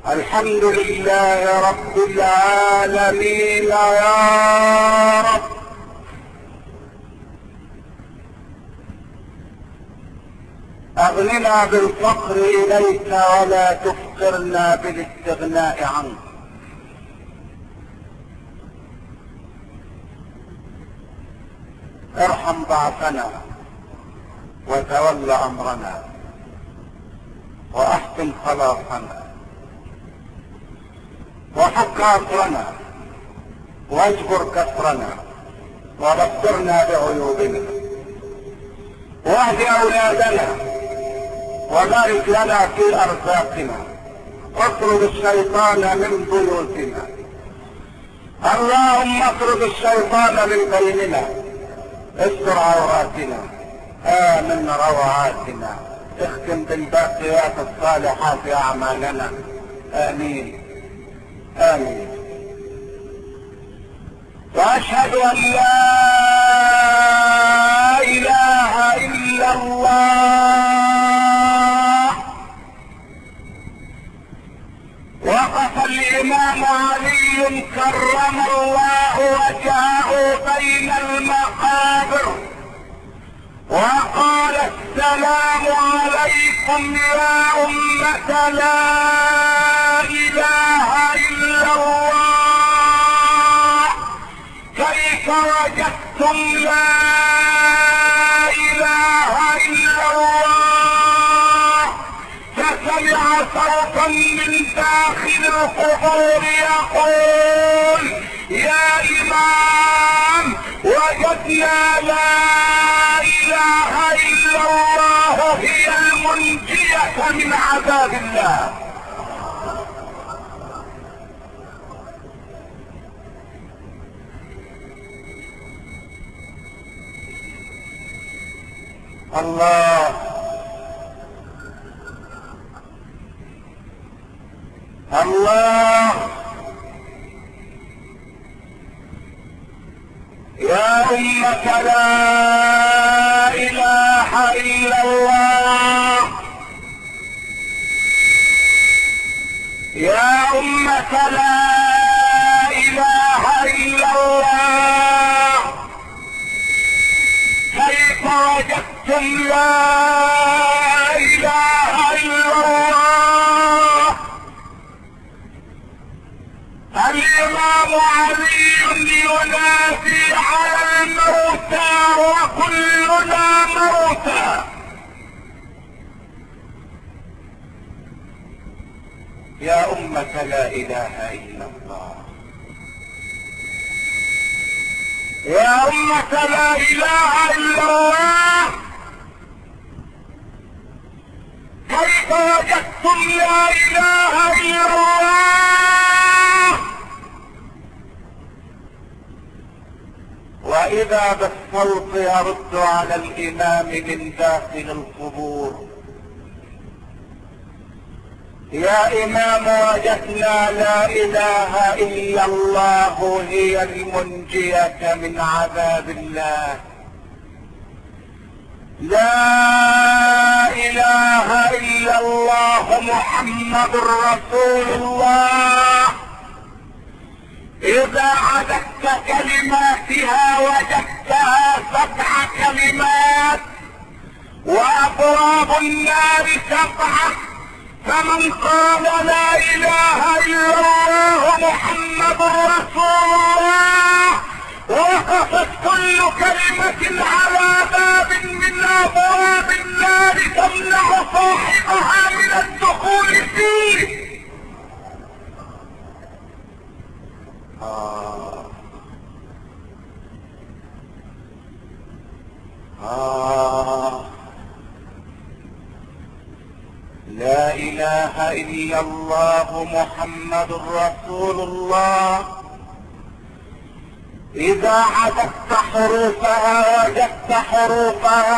الحمد لله رب العالمين يا رب. اغننا بالفقر اليك ولا تفقرنا بالاستغناء عنك. ارحم ضعفنا وتول امرنا واحسن خلاصنا وحق عصرنا واجبر كسرنا وبصرنا بعيوبنا واهد اولادنا وبارك لنا في ارزاقنا واطرد الشيطان من بيوتنا. اللهم اطرد الشيطان من بيننا، استر عوراتنا، امن روعاتنا، اختم بالباقيات الصالحات اعمالنا. امين امين. واشهد ان لا اله الا الله. وقف الامام علي كرم الله وجهه بين المقابر وقال: السلام عليكم يا أمة لا إله إلا الله، كيف وجدتم لا إله إلا الله؟ فسمع صوتا من داخل القبور يقول: يا إمام وجدنا لا إله إلا الله هي المنجية من عذاب الله. الله الله. يا أمة لا إله إلا الله، يا أمة لا إله إلا الله، كيف وجدتم لا إله إلا الله؟ الإمام علي ينادي على الموتى وكلنا موتى. يا أمة لا إله إلا الله، يا أمة لا إله إلا الله، كيف وجدتم لا إله إلا الله؟ وإذا بالصوت يرد على الإمام من داخل القبور: يا إمام وجدنا لا إله إلا الله هي المنجية من عذاب الله. لا إله إلا الله محمد رسول الله. إذا عددت كلماتها وجدتها 7 كلمات وأبواب النار 7، فمن قال لا إله إلا الله محمد رسول الله وقفت كل كلمة على باب من أبواب النار تمنع صاحبها من الدخول فيه. لا إله إلا الله محمد رسول الله. إذا عددت حروفها وجدت حروفها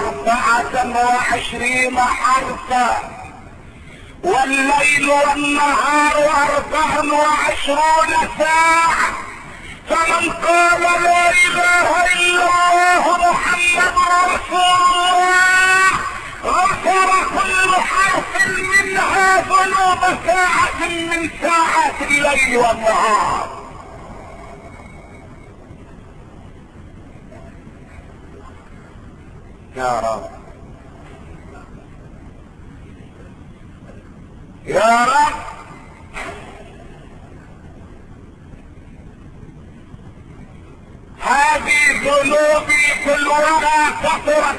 24 حرفا، والليل والنهار 24 ساعة، فمن قال لا إله إلا الله محمد رسول الله غفر كل حرف منها ذنوب ساعة من ساعات الليل والنهار. يا رب يا رب، هذه ذنوبي في الورى كثرت،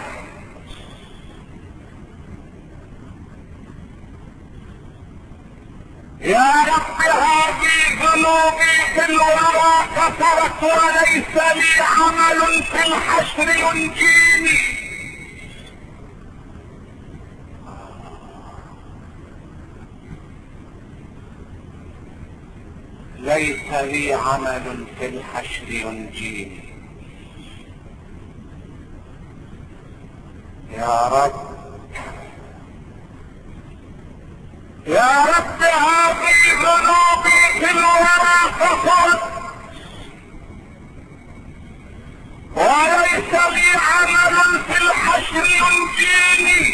يا رب هذه ذنوبي في الورى كثرت، وليس لي عمل في الحشر ينجيني. ليس لي عمل في الحشر ينجيني. يا رب يا رب هذه ذنوبي في الورى كثرت، وليس لي عمل في الحشر ينجيني،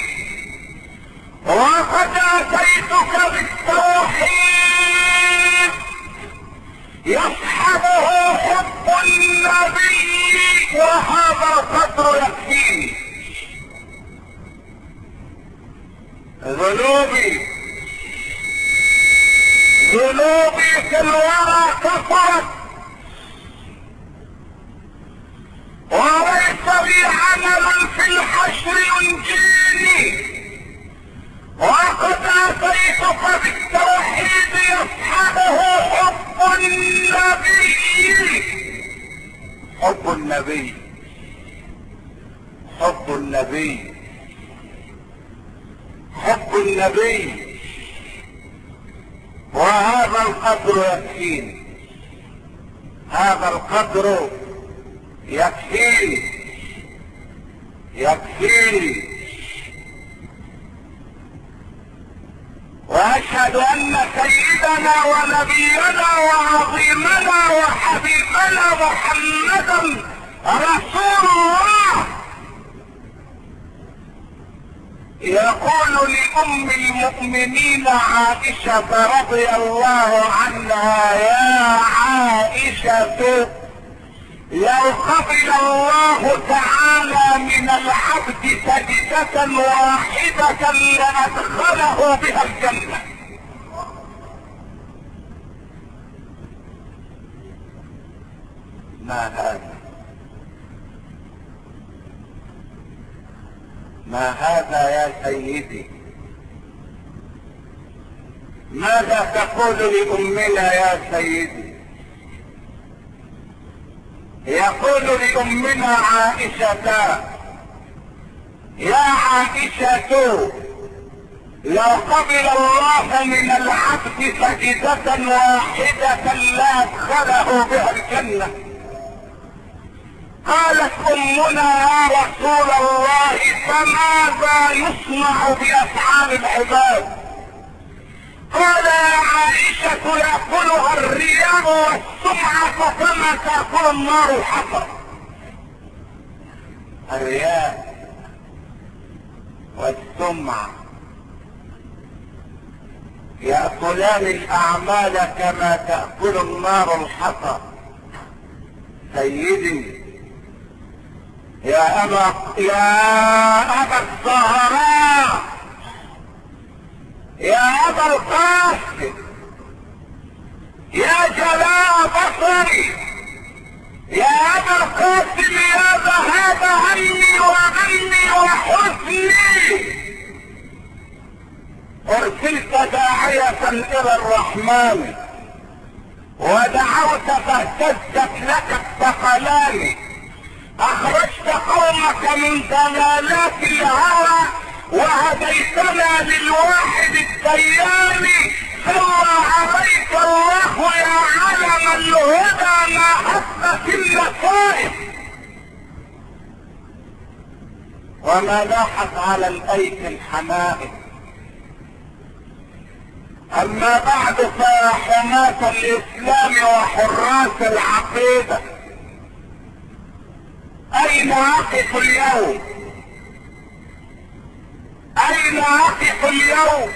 وقد اتيتك بالتوحيد يصحبه حب النبي، وهذا القدر يكفيني. ذنوبي في الورى كثرت، وليس لي عمل في الحشر ينجيني، وقد اتيتك بالتوحيد يصحبه حب النبي. حب النبي حب النبي حب النبي، وهذا القدر يكفيني. هذا القدر يكفيني يكفيني. واشهد ان سيدنا ونبينا وعظيمنا وحبيبنا محمدا رسول الله يقول لأم المؤمنين عائشة رضي الله عنها: يا عائشة، لو قبل الله تعالى من العبد سجدة واحدة لأدخله بها الجنة. ما هذا؟ ما هذا يا سيدي؟ ماذا تقول لأمنا يا سيدي؟ يقول لأمنا عائشة: يا عائشة، لو قبل الله من العبد سجدة واحدة لأدخله بها الجنة. قالت أمنا: يا رسول الله، فماذا يصنع بأفعال العباد؟ قال: يا عائشة، يأكلها الرياء والسمعة كما تأكل النار الحطب. الرياء والسمعة يأكلان الأعمال كما تأكل النار الحطب. سيدي يا أبا الزهراء، يا أبا القاسم، يا جلاء بصري، يا أبا القاسم، يا ذهاب همي وغمي وحزني، أرسلت داعية إلى الرحمن ودعوت فاهتزت لك الثقلان، أخرجت قومك من ضلالات الهوى وهديتنا للواحد الديان. صلى عليك الله يا علم الهدى ما حبت النصائب، وما لاحت على الأيك الحمائم. أما بعد، فيا حماة الإسلام وحراس العقيدة، أين أقف اليوم؟ اين اقف اليوم؟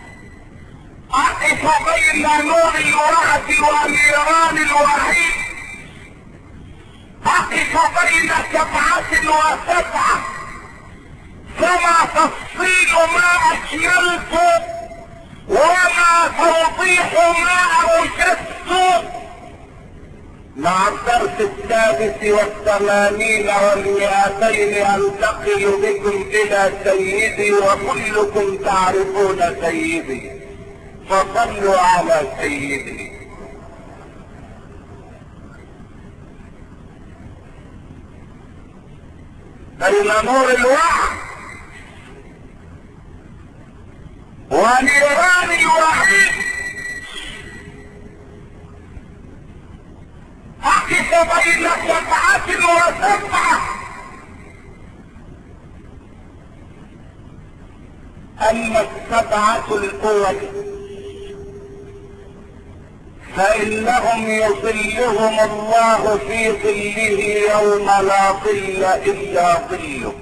اقف بين نور الوعد ونيران الوعيد، اقف بين 7 و7، فما تفصيل ما اجملت وما توضيح ما اوجدت. مع الدرس 86 و200 انتقل بكم الى سيدي، وكلكم تعرفون سيدي، فصلوا على سيدي. بين نور الوعد ونيران الوعيد اقف بين 7 و7. اما 7 الاول فانهم يظلهم الله في ظله يوم لا ظل الا ظله.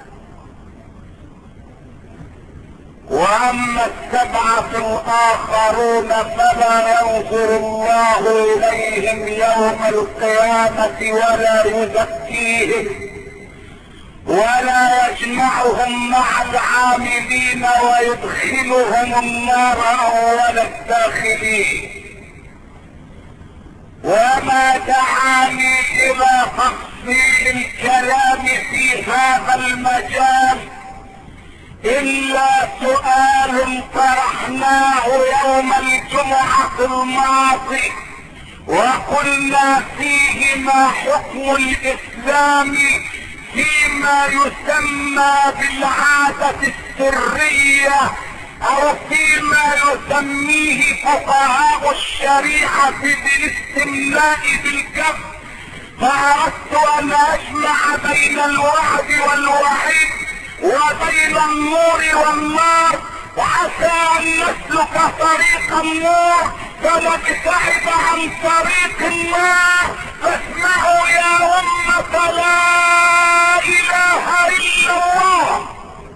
واما 7 الاخرون فلا ينظر الله اليهم يوم القيامة ولا يزكيهم ولا يجمعهم مع العاملين ويدخلهم النار اول الداخلين. وما دعاني الى تفصيل الكلام في هذا المجال الا سؤال طرحناه يوم الجمعة الماضي، وقلنا فيه ما حكم الاسلام فيما يسمى بالعادة السرية او فيما يسميه فقهاء الشريعة بالاستملاء بالكف. فاردت ان اجمع بين الوعد والوعيد وبين النور والنار، وعسى ان نسلك طريق النور فنبتعد عن طريق النار. فاسمعوا يا امة لا اله الا الله.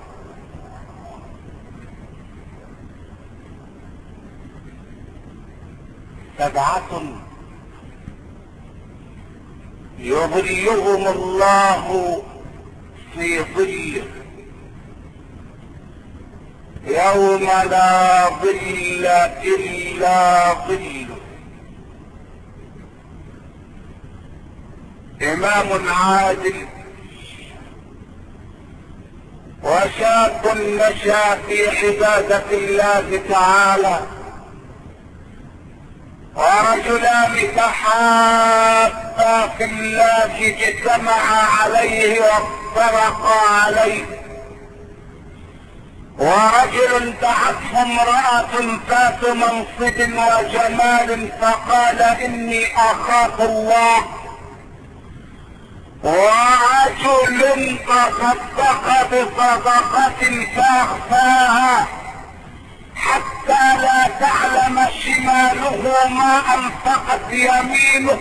سبعة يظلهم الله في ظله يوم لا ظل الا ظله. امام عادل وشاب نشا في عبادة الله تعالى، ورجلان تحابا في الله اجتمعا عليه وافترقا عليه. ورجل دعته امرأة ذات منصب وجمال فقال اني اخاف الله. ورجل تصدق بصدقة فاخفاها حتى لا تعلم شماله ما انفقت يمينه.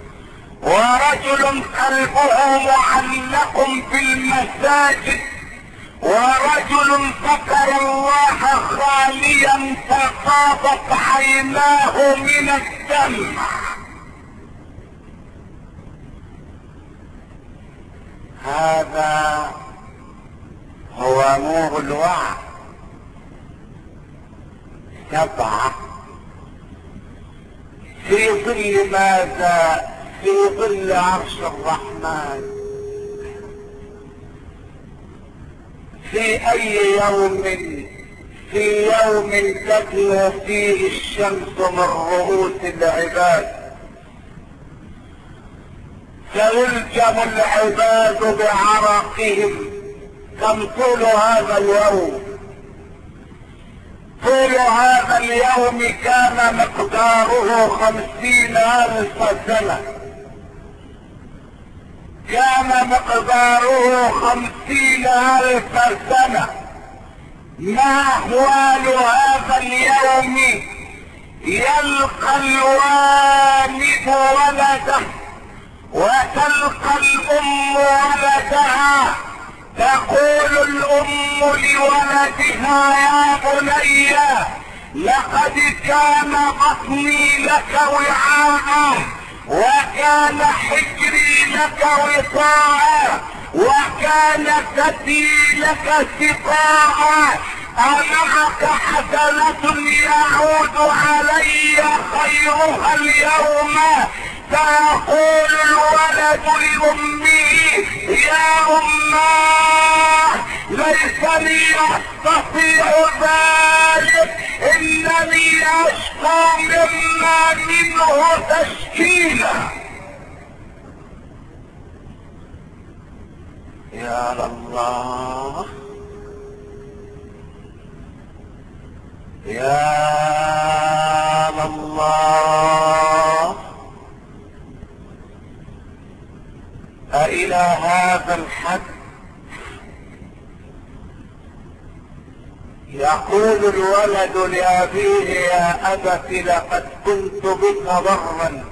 ورجل قلبه معلق بالمساجد. ورجل ذكر الله خاليا ففاضت عيناه من الدمع. هذا هو نور الوعد. 7 في ظل ماذا؟ في ظل عرش الرحمن. في اي يوم؟ في يوم تدنو فيه الشمس من رؤوس العباد، فيلجم العباد بعرقهم. كم طول هذا اليوم؟ طول هذا اليوم كان مقداره 50,000 سنة. كان مقداره 50,000 سنة. ما احوال هذا اليوم؟ يلقى الوالد ولده وتلقى الام ولدها تقول الام لولدها يا بني لقد كان بطني لك وعاء وكان حجري لك وطاء وكان ثدي لك سقاء، أمعك حسنة يعود علي خيرها اليوم. فيقول الولد لأمه يا أماه ليسني أستطيع ذلك، إنني أشكو مما منه تشكيلا. يا الله يا الله، أإلى هذا الحد يقول الولد لأبيه يا أبت لقد كنت بك ضرا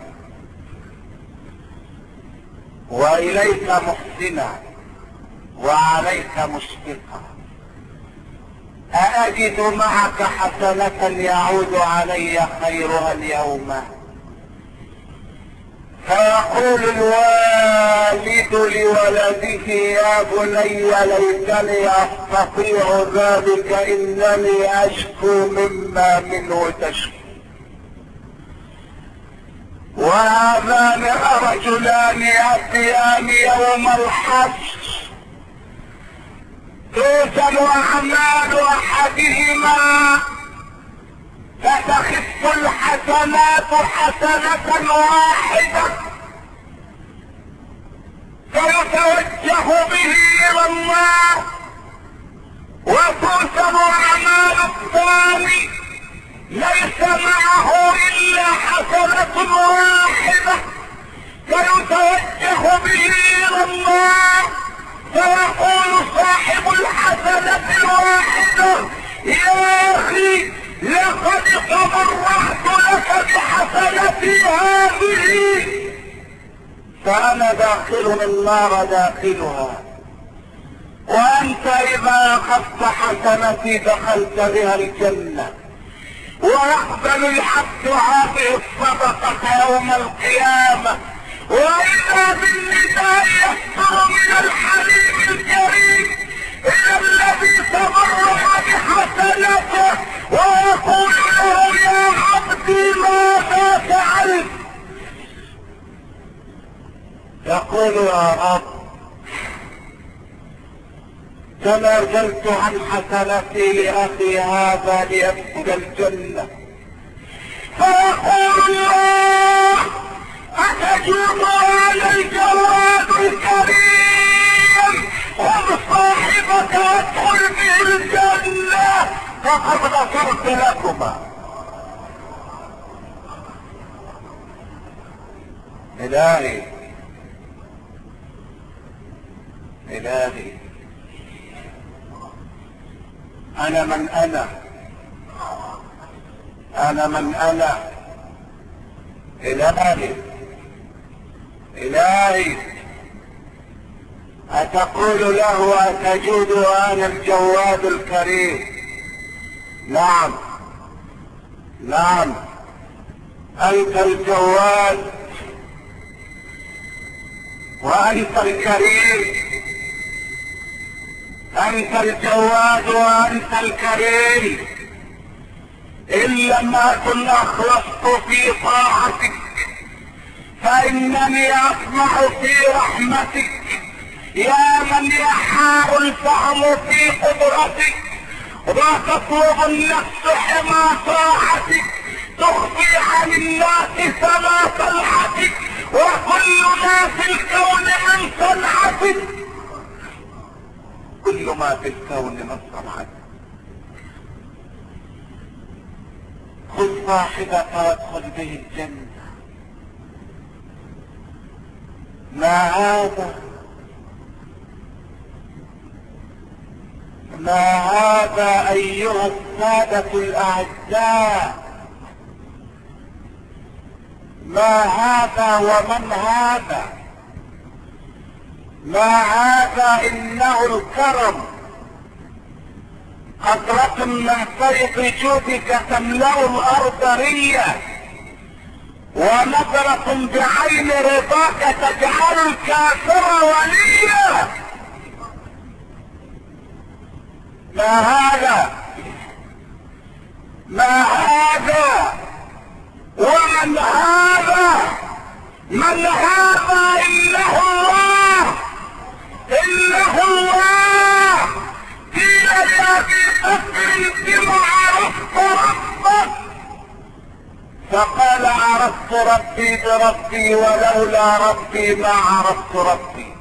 وإليك محسنا وعليك مشفقا، أأجد معك حسنة يعود علي خيرها اليوم؟ فيقول الوالد لولده يا بني ليتني أستطيع ذلك، إنني أشكو مما منه تشكو. وهذان رجلان يأتيان يوم الحشر توزن أعمال أحدهما فتخف الحسنات حسنة واحدة فيتوجه به إلى الله، وتوزن أعمال الثاني ليس معه إلا حسنة واحدة فيتوجه به إلى الله، فيقول صاحب الحسنة الواحدة يا أخي لقد تبرعت لك بحسنتي هذه، فأنا داخل النار داخلها، وأنت إذا أخذت حسنتي دخلت بها الجنة. ويقبل العبد هذه الصدقة يوم القيامة، وإذا بالنداء يصدر من الحليم الكريم إلى الذي تبرع بحسنته ويقول له يا عبدي ماذا فعلت؟ يقول يا رب تنازلت عن حسنتي لأخي هذا ليدخل الجنة. فيقول الله أتجوب على الجواد الكريم خذ صاحبك وادخل به الجنة فقد غفرت لكما. إلهي إلهي أنا من أنا من أنا إلهي إلهي أتقول له أتجود وأنا الجواد الكريم؟ نعم نعم أنت الجواد وأنت الكريم، أنت الجواد وأنت الكريم، إن لم أكن أخلصت في طاعتك فإنني أطمع في رحمتك يا من يحار الفهم في قدرتك، وتطلب النفس حمى طاعتك، تخفي عن الناس سما طلعتك، وكل ما في الكون من صنعتك، كل ما في الكون من صنعتك. خذ صاحبك وادخل به الجنة. ما هذا ما هذا أيها السادة الأعزاء؟ ما هذا ومن هذا؟ ما هذا انه الكرم، قطرة من فيض جودك تملأ الارض ريا، ونظرة بعين رضاك تجعل الكافر وليا. ما هذا، ما هذا، ومن هذا، من هذا؟ إنه الله، إنه الله. قيل يا ابي بكر بما عرفت ربك؟ فقال عرفت ربي بربي، ولولا ربي ما عرفت ربي.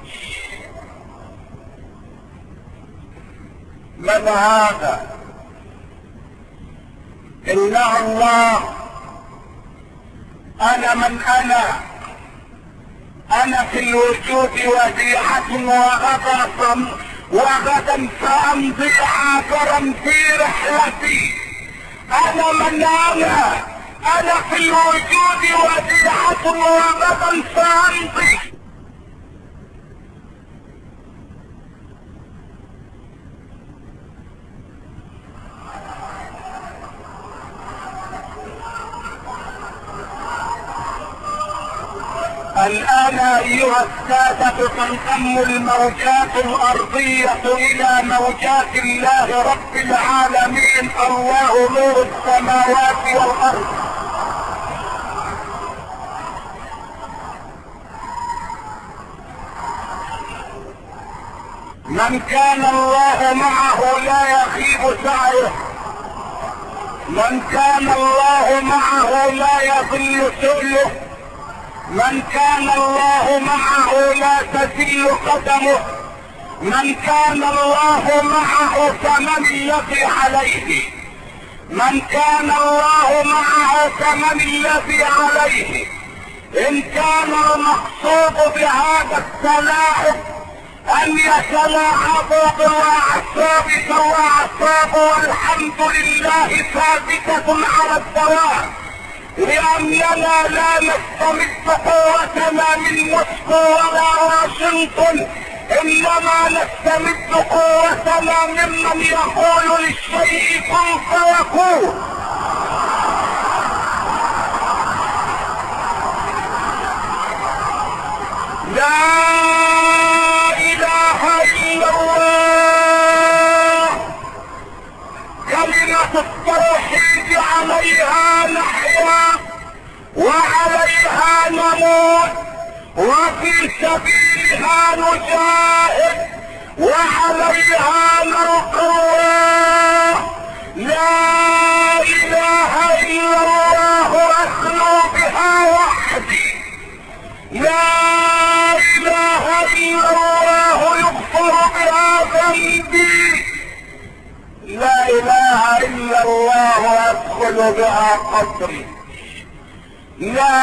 من هذا؟ إنه الله. أنا من أنا في الوجود وديعة، وغدا سأمضي عابرا في رحلتي. أنا من أنا في الوجود وديعة، وغدا سأمضي. الآن أيها السادة تنضم الموجات الأرضية إلى موجات الله رب العالمين، الله نور السماوات والأرض. من كان الله معه لا يخيب سعيه، من كان الله معه لا يضل سؤله، من كان الله معه لا تزل قدمه، من كان الله معه فمن الذي عليه، من كان الله معه فمن الذي عليه. ان كان المقصود بهذا التلاعب ان يتلاعبوا بالاعصاب فالاعصاب والحمد لله ثابتة على الدوام، لأننا لا نستمد قوتنا من موسكو ولا واشنطن، إنما نستمد قوتنا ممن يقول للشيء كن فيكون. لا إله إلا الله. كلمة التوحيد عليها نحيا وعليها نموت، وفي سبيلها نجاهد وعليها نلقى الله. لا إله إلا الله أخلو بها وحدي، لا إله إلا الله يغفر بها ذنبي، لا إله إلا الله أدخل بها قبري، لا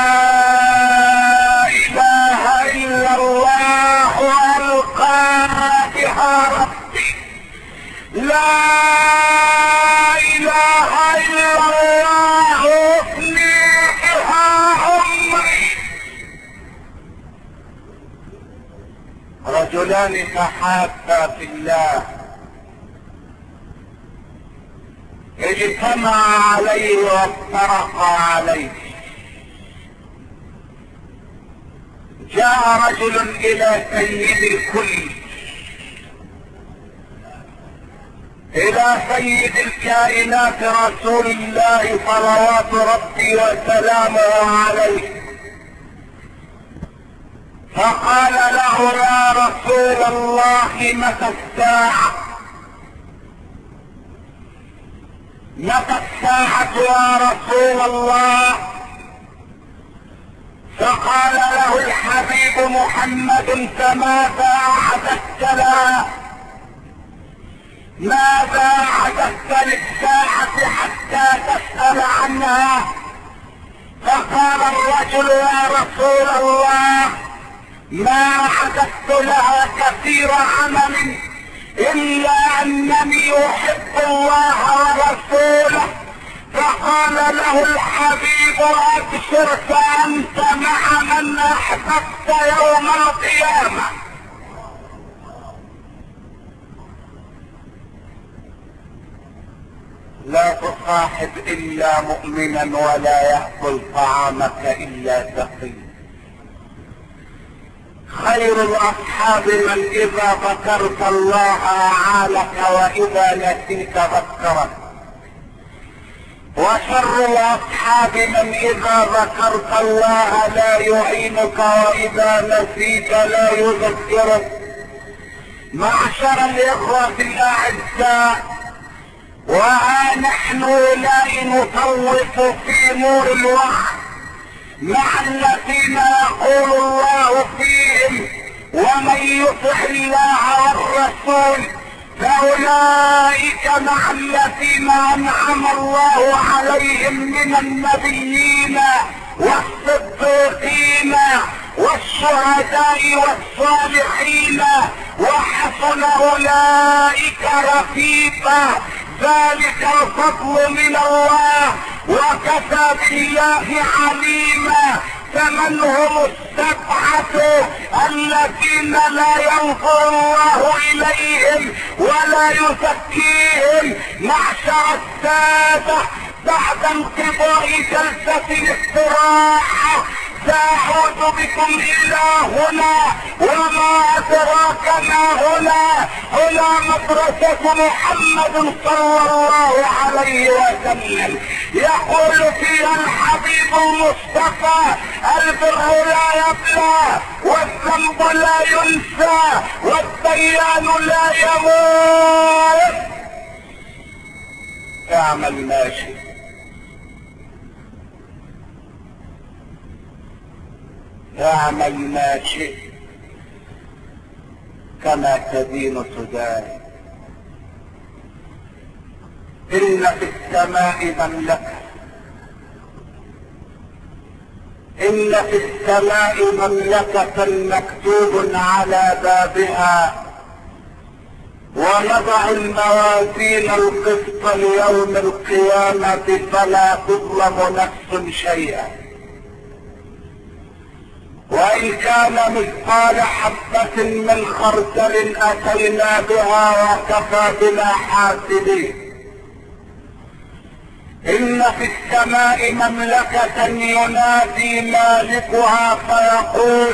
إله إلا الله ألقى بها ربي، لا إله إلا الله أفني بها عمري. رجلان تحابا في الله اجتمع عليه وافترقا عليه. جاء رجل الى سيد الكل، الى سيد الكائنات رسول الله صلوات ربي وسلامه عليه، فقال له يا رسول الله متى الساعة؟ متى الساعة يا رسول الله؟ فقال له الحبيب محمد فماذا أعددت لها؟ ماذا أعددت للساعة حتى تسأل عنها؟ فقال الرجل يا رسول الله ما أعددت لها كثير عمل إلا أنني أحب الله ورسوله. فقال له الحبيب أبشر فأنت مع من أحببت يوم القيامة. لا تصاحب الا مؤمنا ولا يأكل طعامك الا تقي. خير الاصحاب من اذا ذكرت الله اعانك واذا نسيت ذكرك، وشر الاصحاب من اذا ذكرت الله لا يعينك واذا نسيت لا يذكرك. معشر الاخوة الاعزاء، وها نحن لا نطوف في نور الوحي مع الذين يقول الله فيهم: ومن يطع الله والرسول فاولئك مع الذين انعم الله عليهم من النبيين والصديقين والشهداء والصالحين وحسن اولئك رفيقا. ذلك الفضل من الله وكفى بالله عليما. فمن هم السبعة الذين لا ينظر الله اليهم ولا يزكيهم؟ معشر السادة، بعد انقضاء جلسة الاستراحة سأعود بكم الى هنا، وما ادراك ما هنا. هنا مدرسة محمد صلى الله عليه وسلم، يقول فيها الحبيب المصطفى: البر لا يبلى، والذنب لا ينسى، والديان لا يموت. اعمل ما شئت، اعمل ما شئت، كما تدين تدان. إن في السماء مملكة، إن في السماء مملكة مكتوب على بابها: ونضع الموازين القسط ليوم القيامة فلا تظلم نفس شيئا، وإن كان مثقال حبة من خردل أتينا بها وكفى بنا حاسبين. إن في السماء مملكة ينادي مالكها فيقول: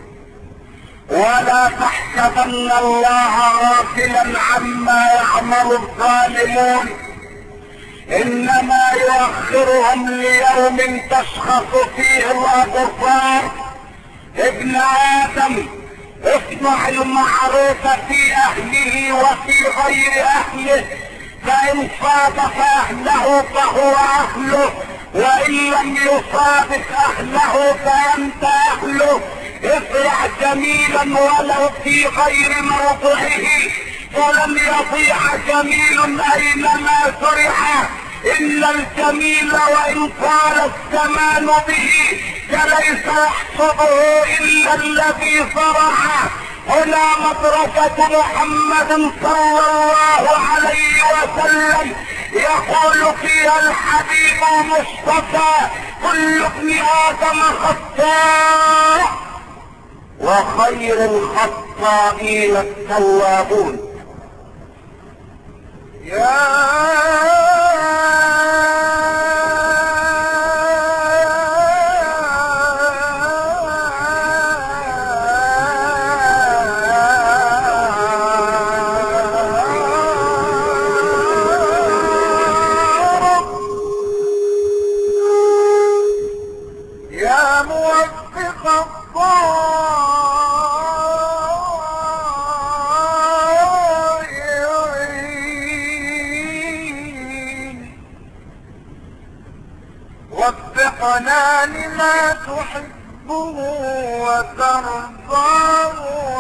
ولا تحسبن الله غافلا عما يعمل الظالمون، إنما يؤخرهم ليوم تشخص فيه الأبصار. ابن آدم، اصنع المعروف في أهله وفي غير أهله، فإن صادف أهله فهو أهله، وإن لم يصادف أهله فأنت أهله. افرح جميلا ولو في غير موضعه، فلن يضيع جميل أينما فرح. إن الجميل وإن طال الزمان به فليس يحصده إلا الذي فرح. هنا مدرسة محمد صلى الله عليه وسلم، يقول فيها الحبيب المصطفى: كل ابن آدم خطاء وخير الخطائين التوابون. يا موفق وفقنا لما تحبه وترضاه،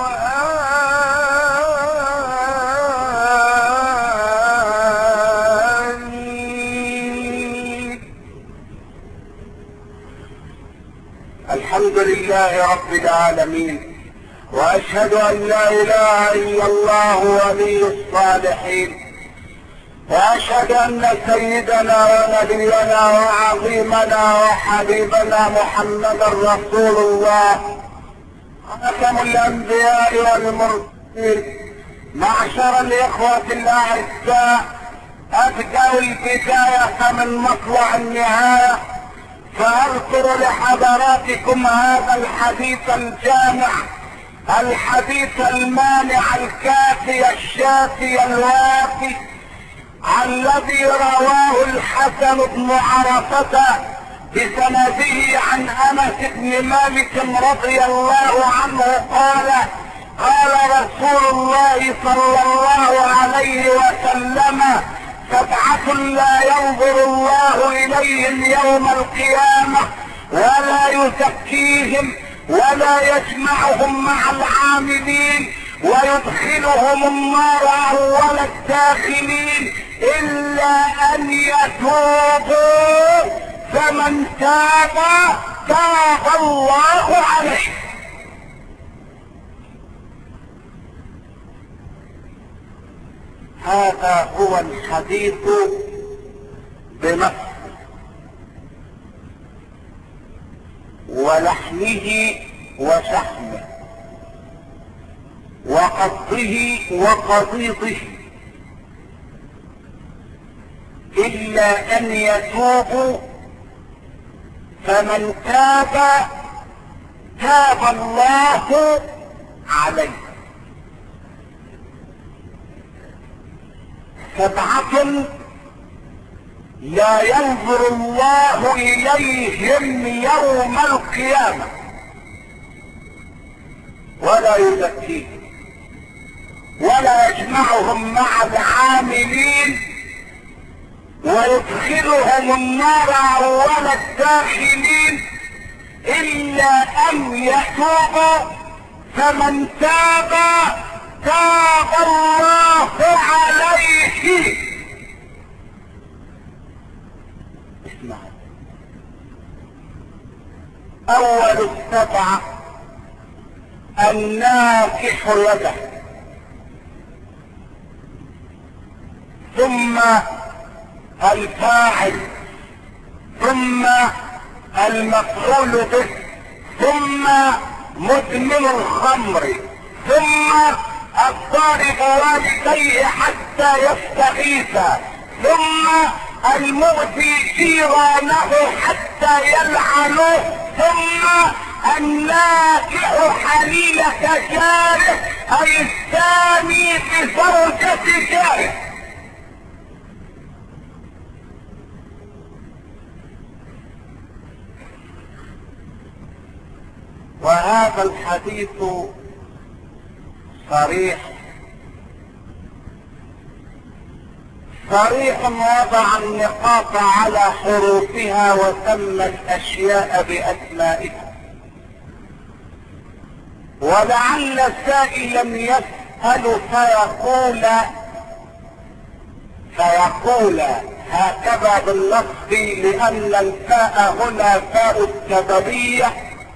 آمين. الحمد لله رب العالمين، واشهد ان لا اله الا الله ولي الصالحين، واشهد ان سيدنا ونبينا وعظيمنا وحبيبنا محمدا رسول الله خاتم الانبياء والمرسلين. معشر الاخوة الاعزاء، ابدأ البداية من مطلع النهاية، فاذكر لحضراتكم هذا الحديث الجامع، الحديث المانع الكافي الشافي الوافي، الذي رواه الحسن بن عرفة بسنده عن انس بن مالك رضي الله عنه قال: قال رسول الله صلى الله عليه وسلم: 7 لا ينظر الله اليهم يوم القيامة ولا يزكيهم ولا يجمعهم مع العاملين ويدخلهم النار اول الداخلين الا ان يتوبوا، فمن تاب تاب الله عليه. هذا هو الحديث بنصه ولحمه وشحمه وقصه وقضيضه، الا ان يتوبوا، فمن تاب تاب الله عليه. 7 لا ينظر الله اليهم يوم القيامة ولا يزكيهم ولا يجمعهم مع العاملين ويدخلهم النار اول الداخلين الا ان يتوبوا، فمن تاب تاب الله عليه. اسمع، اول 7 الناكح يده، ثم الفاعل، ثم المفعول به، ثم مدمن الخمر، ثم الضارب والديه حتى يستغيثا، ثم المؤذي جيرانه حتى يلعنه، ثم الناكح حليلة جاره اي الثاني بزوجة جاره. وهذا الحديث صريح وضع النقاط على حروفها وسمى الاشياء باسمائها. ولعل سائلا يسأل فيقول هكذا باللفظ، لان الفاء هنا فاء السببية،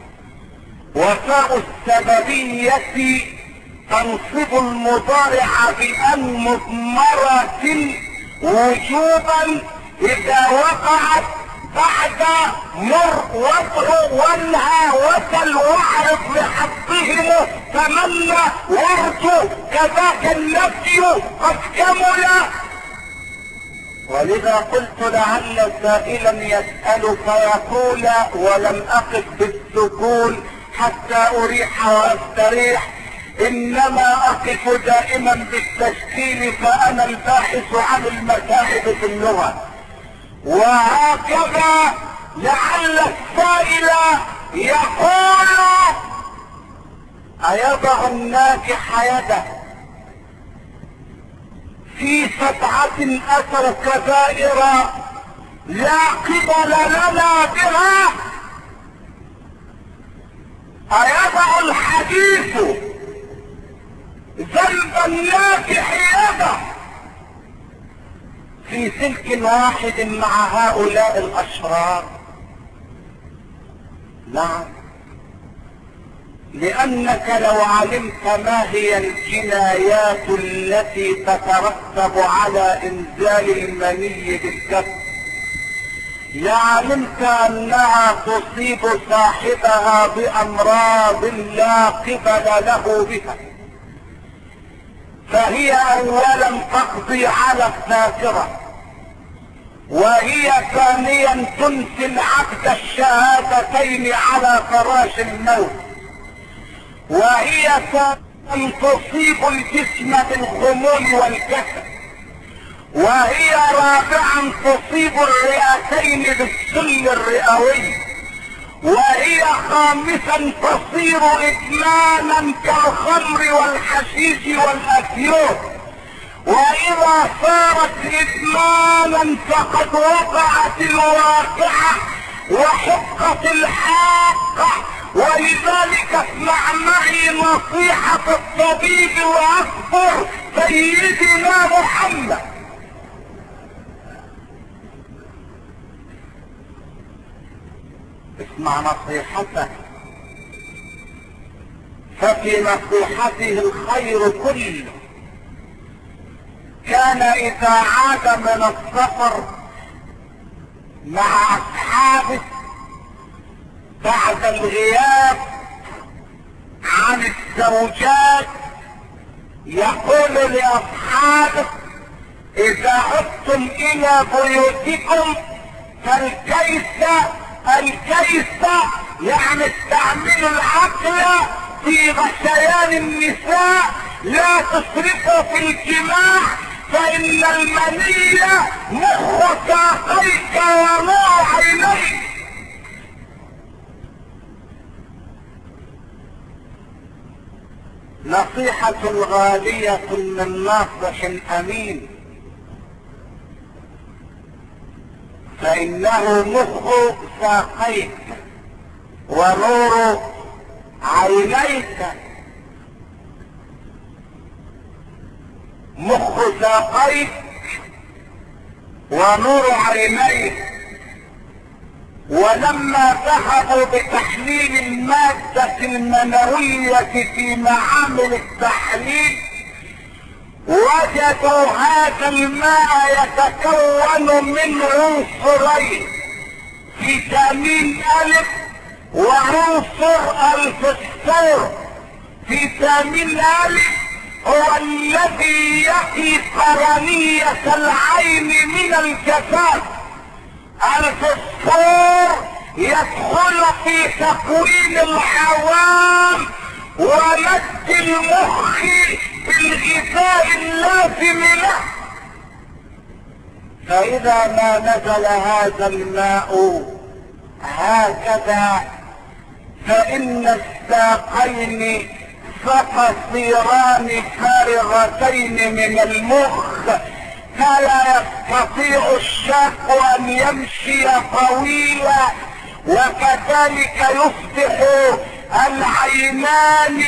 وفاء السببية تنصب المضارع بأن مضمرة وجوبا اذا وقعت بعد مر وضع وانهى وسل واعرف لحظهم تمنى وارجو كذاك النفي قد كمل. ولذا قلت لعل سائلا يسأل فيقول، ولم اقف بالسكون حتى اريح واستريح، انما اقف دائما بالتشكيل، فانا الباحث عن المسائل في اللغة. وهكذا لعل السائل يقول: ايضع الناكح يده في 7 اثر كبائر لا قبل لنا بها؟ ايضع الحديث ذنب الناكح يده في سلك واحد مع هؤلاء الاشرار؟ نعم، لانك لو علمت ما هي الجنايات التي تترتب على انزال المني بالكف لعلمت انها تصيب صاحبها بامراض لا قبل له بها. فهي اولا تقضي على الذاكرة، وهي ثانيا تنسي العبد الشهادتين على فراش الموت، وهي ثالثا تصيب الجسم بالخمول والكسل، وهي رابعا تصيب الرئتين بالسل الرئوي، وهي خامسا تصير ادمانا كالخمر والحشيش والافيون، واذا صارت ادمانا فقد وقعت الواقعة وحقت الحاقة. ولذلك اسمع معي نصيحة الطبيب واصبر سيدنا محمد. اسمع نصيحته، ففي نصيحته الخير كله. كان اذا عاد من السفر مع اصحابه بعد الغياب عن الزوجات يقول لاصحابه: اذا عدتم الى بيوتكم فالكيس يعني استعملوا العقل في غشيان النساء، لا تسرفوا في الجماع، فان المني مخ ساقيك ونور عينيك. نصيحة غالية من ناصح امين، فانه مخ ساقيك ونور عينيك. مخ ساقيك ونور عينيك. ولما ذهبوا بتحليل المادة المنوية في معامل التحليل وجدوا هذا الماء يتكون من عنصرين: فيتامين ألف وعنصر الفسفور. فيتامين ألف هو الذي يقي قرنية العين من الجفاف. الفسفور يدخل في تكوين العوام ومد المخ بالغذاء اللازم له. فإذا ما نزل هذا الماء هكذا فإن الساقين ستصيران فارغتين من المخ، فلا يستطيع الشاب ان يمشي طويلا، وكذلك يصبح العينان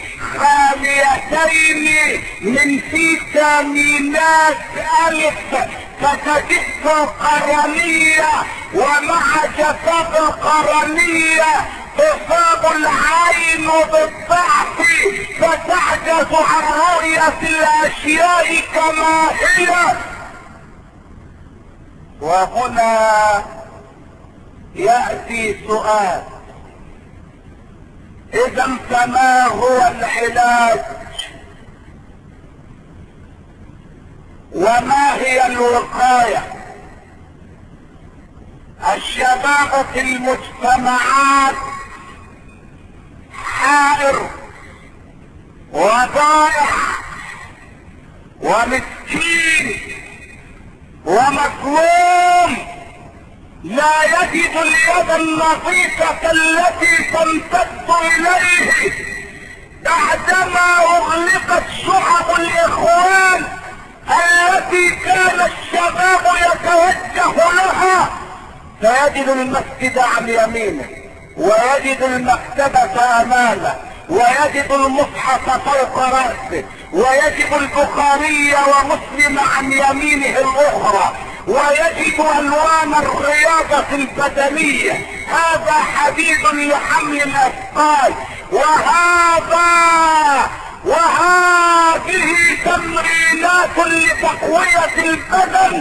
خاليتين من فيتامينات ألف، فتجف القرنية، ومع جفاف القرنية تصاب العين بالضعف فتعجز عن رؤية الاشياء كما هي. وهنا يأتي سؤال: اذا فما هو العلاج وما هي الوقاية؟ الشباب في المجتمعات حائر وضائع ومسكين ومظلوم، لا يجد اليد النظيفة التي تمتد اليه بعدما اغلقت شعب الاخوان التي كان الشباب يتوجه لها. فيجد المسجد عن يمينه، ويجد المكتبة امامه، ويجد المصحف فوق رأسه، ويجد البخاري ومسلم عن يمينه الاخرى، ويجد الوان الرياضة البدنية. هذا حديد لحمل الاثقال، وهذه تمرينات لتقوية البدن.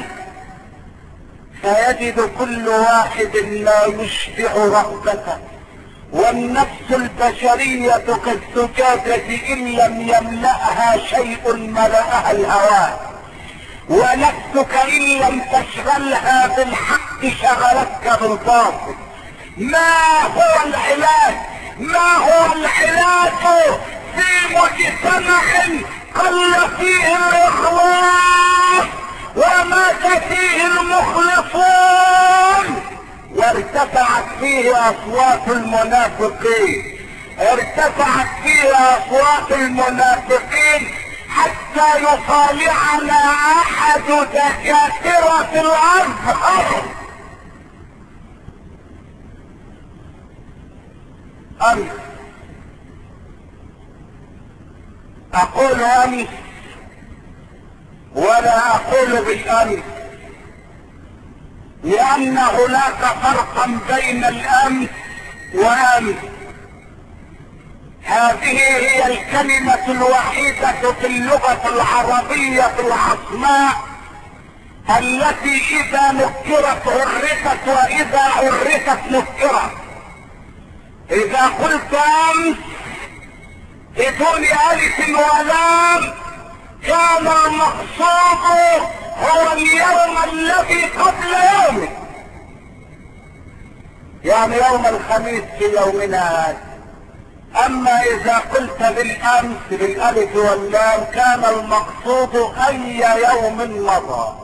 فيجد كل واحد ما يشبع رغبته، والنفس البشرية كالزجاجة إن لم يملأها شيء ملأها الهواء. ونفسك ان لم تشغلها بالحق شغلتك بالباطل. ما هو العلاج؟ ما هو العلاج في مجتمع قل فيه الاخلاص ومات فيه المخلصون وارتفعت فيه اصوات المنافقين؟ ارتفعت فيه اصوات المنافقين حتى يطالعنا احد دكاترة الازهر امس، اقول امس ولا اقول بالامس، لان هناك فرقا بين الامس وامس. هذه هي الكلمة الوحيدة في اللغة العربية العصماء التي اذا نكرت عرفت واذا عرفت نكرت. اذا قلت امس بدون الف ولام كان المقصود هو اليوم الذي قبل يومه، يعني يوم الخميس في يومنا هذا. اما اذا قلت بالامس بالالف واللام كان المقصود اي يوم مضى.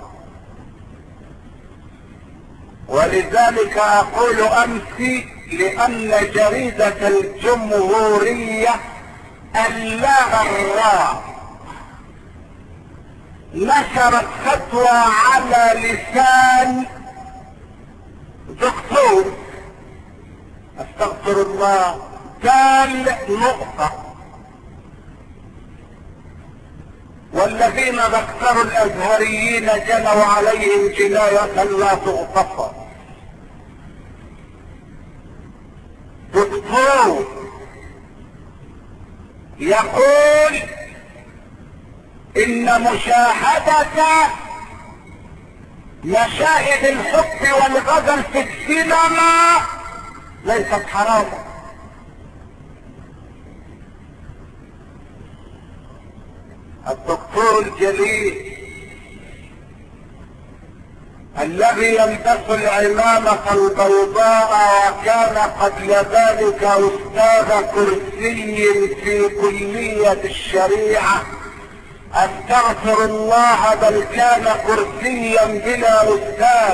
ولذلك اقول امس لان جريدة الجمهورية الغراء نشرت فتوى على لسان دكتور، استغفر الله، كان نقطة، والذين ذكروا الازهريين جنوا عليهم جناية لا تغتفر. دكتور يقول ان مشاهدة مشاهد الحب والغزل في السينما ليست حراما. الدكتور الجليل الذي يلبس العمامة البيضاء وكان قبل ذلك استاذ كرسي في كلية الشريعة، استغفر الله، بل كان كرسيا بلا استاذ.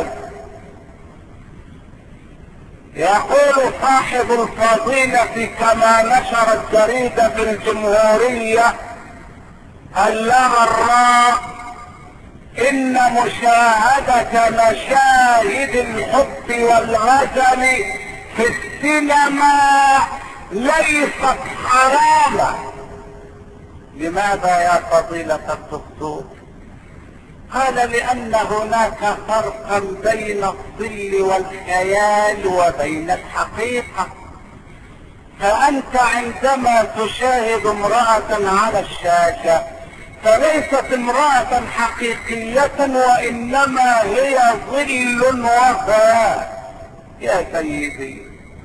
يقول صاحب الفضيلة كما نشرت جريدة الجمهورية الغراء ان مشاهدة مشاهد الحب والغزل في السينما ليست حراما. لماذا يا فضيلة الدكتور؟ قال لان هناك فرقا بين الظل والخيال وبين الحقيقة. فانت عندما تشاهد امرأة على الشاشة فليست امرأة حقيقية وانما هي ظل وخيال. يا سيدي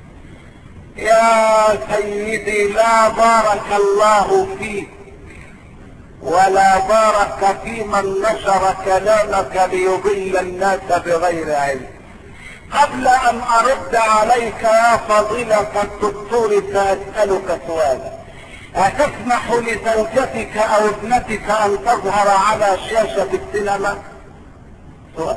يا سيدي، لا بارك الله فيك ولا بارك في من نشر كلامك ليضل الناس بغير علم. قبل ان ارد عليك يا فضيلة الدكتور سأسألك سؤالا: أتسمح لزوجتك او ابنتك ان تظهر على شاشة السينما؟ سؤال.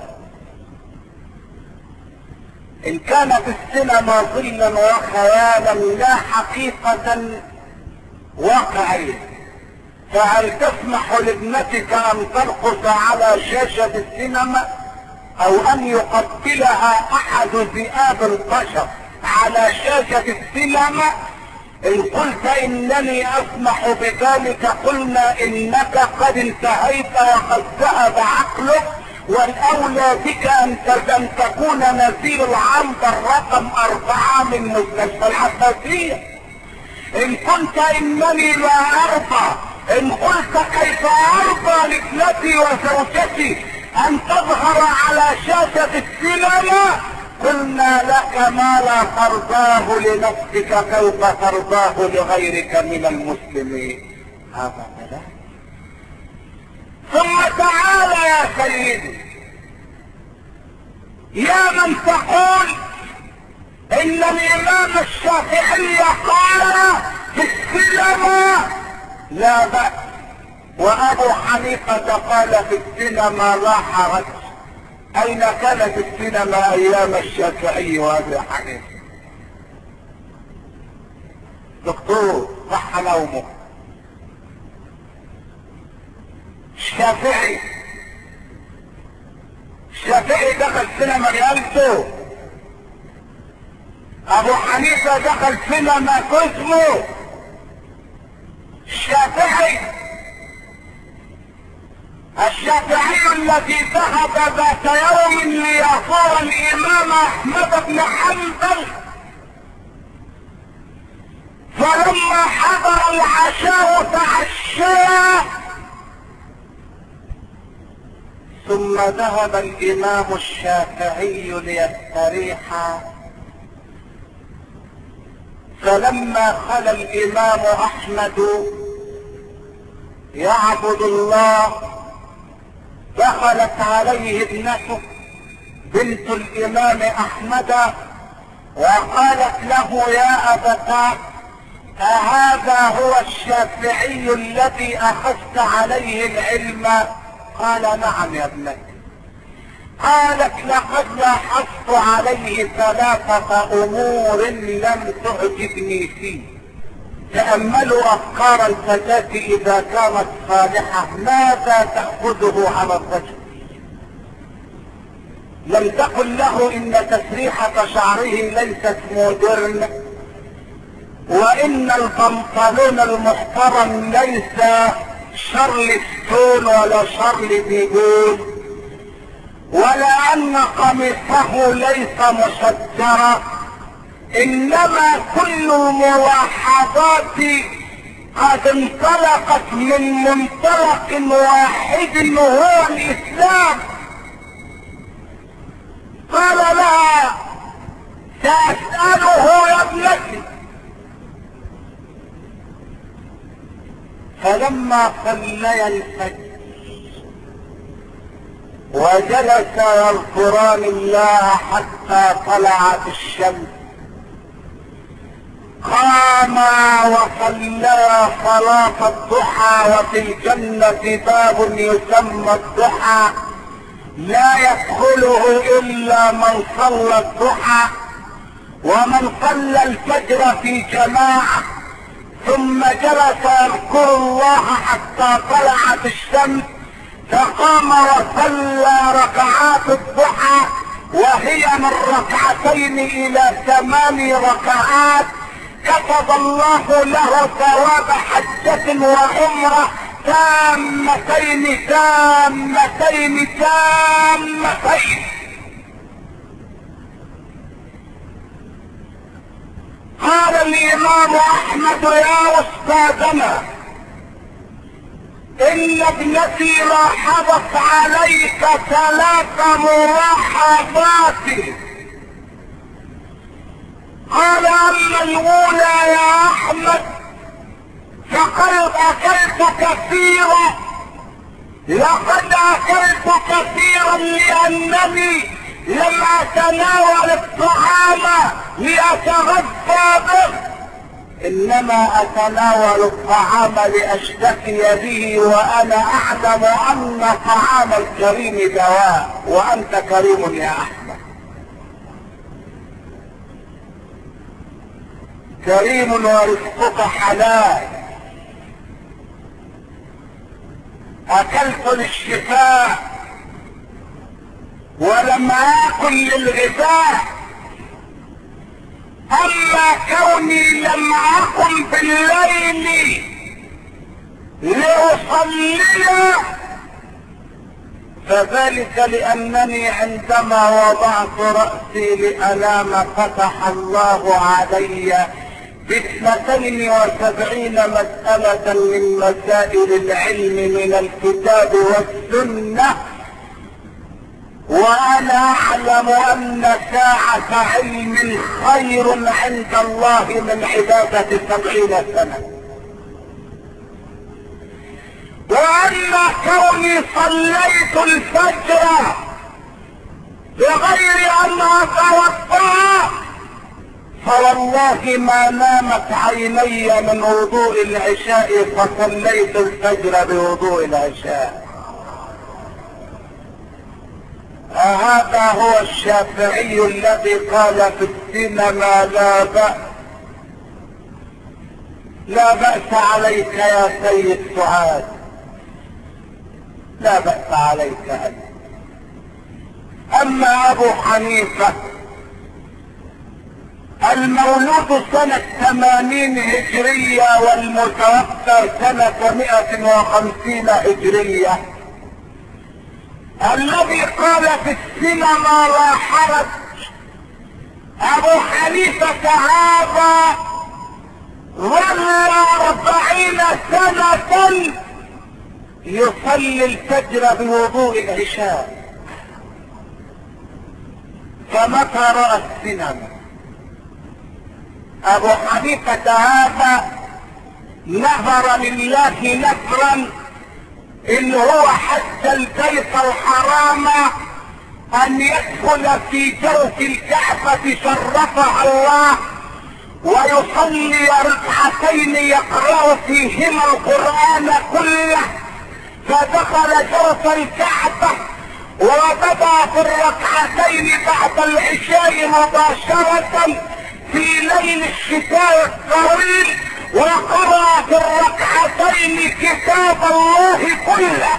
ان كانت السينما ظلا وخيالا لا حقيقة واقعية، فهل تسمح لابنتك ان ترقص على شاشة السينما او ان يقتلها احد ذئاب البشر على شاشة السينما؟ ان قلت انني اسمح بذلك قلنا انك قد انتهيت وقد ذهب عقلك، والاولى بك ان تكون نزيل العنبر رقم 4 من مستشفى العباسية. ان كنت انني لا ارضى، ان قلت كيف ارضى لابنتي وزوجتي ان تظهر على شاشة السينما، قلنا لك ما لا ترضاه لنفسك كيف ترضاه لغيرك من المسلمين. هذا كلام، ثم تعال يا سيدي يا من تقول ان الامام الشافعي قال في السينما لا بأس، وابو حنيفة قال في السينما لا حرج. اين كانت السينما ايام الشافعي وابي حنيفة؟ دكتور صح نومه. الشافعي دخل سينما ريالته، ابو حنيفة دخل سينما كوزمو. الشافعي الذي ذهب ذات يوم ليزور الامام احمد بن حنبل، فلما حضر العشاء تعشى، ثم ذهب الامام الشافعي ليستريح، فلما خلى الامام احمد يعبد الله دخلت عليه ابنته بنت الامام احمد وقالت له يا ابتاه أهذا هو الشافعي الذي اخذت عليه العلم؟ قال نعم يا ابنتي. قالت لقد لاحظت عليه ثلاثة امور لم تعجبني فيه. تأملوا افكار الفتاة اذا كانت صالحة ماذا تأخذه على الرجل. لم تقل له ان تسريحة شعره ليست مودرن، وان البنطلون المحترم ليس شارلستون ولا شارلي ديجول، ولا ان قميصه ليس مشجرة، انما كل الملاحظات قد انطلقت من منطلق واحد هو الاسلام. قال لها سأسأله يا ابنتي. فلما صليا الفجر وجلسا يذكران الله حتى طلعت الشمس، قاما وصليا صلاة الضحى. وفي الجنة باب يسمى الضحى لا يدخله الا من صلى الضحى، ومن صلى الفجر في جماعة ثم جلس يذكر الله حتى طلعت الشمس، فقام وصلى ركعات الضحى وهي من ركعتين الى 8 ركعات، كتب الله له ثواب حجة وعمرة تامتين تامتين تامتين. قال الامام احمد يا استاذنا ان ابنتي لاحظت عليك 3 ملاحظات. قال اما الاولى يا احمد فقد اكلت كثيرا، لقد اكلت كثيرا لانني لم اتناول الطعام لاتغذى به، انما اتناول الطعام لاشتكي به، وانا اعلم ان طعام الكريم دواء، وانت كريم يا احمد، كريم ورزقك حلال. اكلت للشفاء ولم اكل للغذاء، اما كوني لم اقم بالليل لاصلي فذلك لانني عندما وضعت رأسي لانام فتح الله علي ب72 مسألة من مسائل العلم من الكتاب والسنة، وانا اعلم ان ساعة علم خير عند الله من عبادة 70 سنة. واما كوني صليت الفجر بغير ان اتوضا فوالله ما نامت عيني من وضوء العشاء فصليت الفجر بوضوء العشاء. هذا هو الشافعي الذي قال في السينما لا بأس عليك يا سيد سعاد، لا بأس عليك أنت. أما أبو حنيفة المولود سنة 80 هجرية والمتوفى سنة 150 هجرية، الذي قال في السينما لا حرج، أبو حنيفة هذا ظل 40 سنة يصلي الفجر بوضوء العشاء. فمتى رأى السينما؟ أبو حنيفة هذا نذر لله نذرا إن هو حج البيت الحرام أن يدخل في جوف الكعبة شرفها الله ويصلي ركعتين يقرأ فيهما القرآن كله، فدخل جوف الكعبة وبدأ في الركعتين بعد العشاء مباشرة في ليل الشتاء الطويل، وقرأ في الركعتين كتاب الله كله.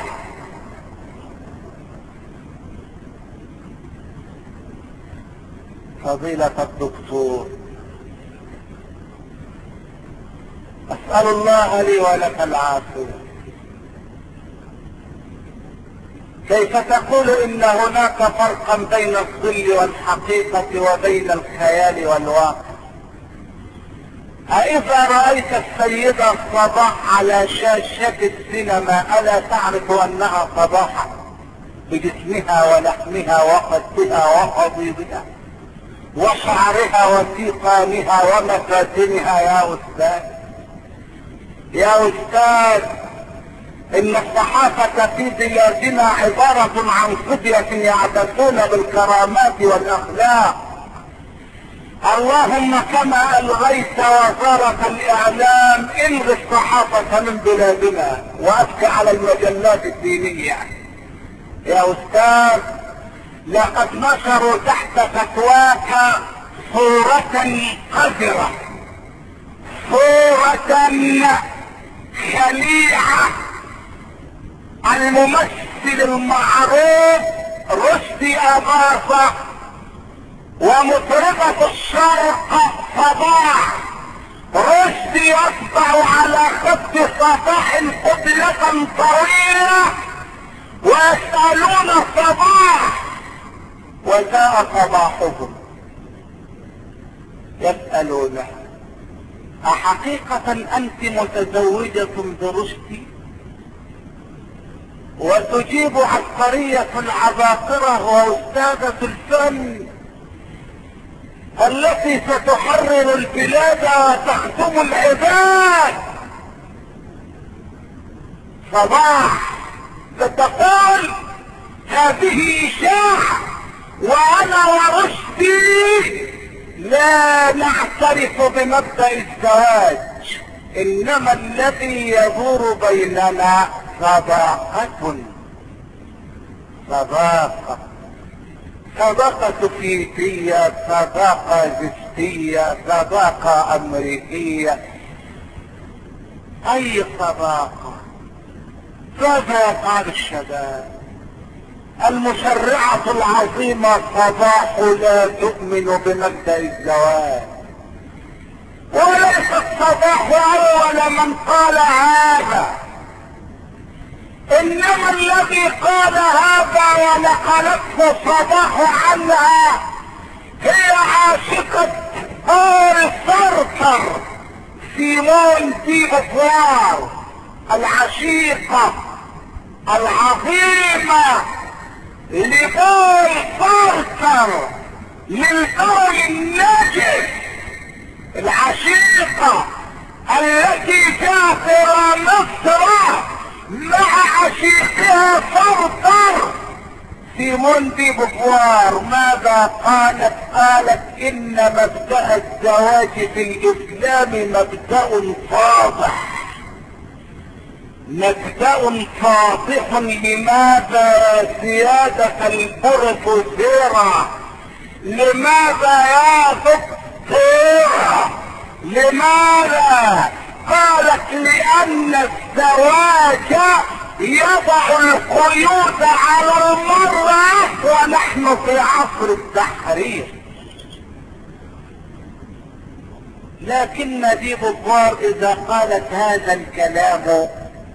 فضيلة الدكتور، أسأل الله لي ولك العافية، كيف تقول إن هناك فرقا بين الظل والحقيقة وبين الخيال والواقع؟ أإذا رأيت السيدة صباح على شاشة السينما ألا تعرف أنها صباح بجسمها ولحمها وقدها وقضيبها وشعرها وسيقانها ومفاتنها؟ يا أستاذ، يا أستاذ، إن الصحافة في بلادنا عبارة عن فدية يعبثون بالكرامات والأخلاق. اللهم كما ألغيت وزارة الإعلام الغي الصحافة من بلادنا وأبكى على المجلات الدينية. يا أستاذ، لقد نشروا تحت فتواك صورة قذرة، صورة خليعة. الممثل المعروف رشدي أباظة ومطربة الشرق صباح رشدي يصبح على خط صباح قبلة طويلة ويسألون صباح، وجاء صباحهم يسألونه: أحقيقة أنت متزوجة برشدي؟ وتجيب عبقرية العباقرة وأستاذة الفن التي ستحرر البلاد وتخدم العباد صباح ستقول: هذه إشاعة وأنا ورشدي لا نعترف بمبدأ الزواج، إنما الذي يدور بيننا صداقة. صداقة فيزية، صداقة جسدية، صداقة أمريكية، أي صداقة؟ ماذا يفعل الشباب؟ المشرعة العظيمة صباح لا تؤمن بمبدأ الزواج، وليس الصباح أول من قال هذا، إنما الذي قال هذا ونقلته صباح عنها هي عاشقة بول سارتر، سيمون دي بوفوار، العشيقة العظيمة لبول سارتر، للبول النجس، العشيقة التي كافر مصر مع بها صرصر. سيمون دي بوفوار ماذا قالت؟ قالت ان مبدأ الزواج في الاسلام مبدأ فاضح، مبدأ فاضح. لماذا يا سيادة البروفيسورة؟ لماذا يا دكتورة؟ لماذا؟ قالت لان الزواج يضع القيود على المرأة ونحن في عصر التحرير. لكن دي بوفوار اذا قالت هذا الكلام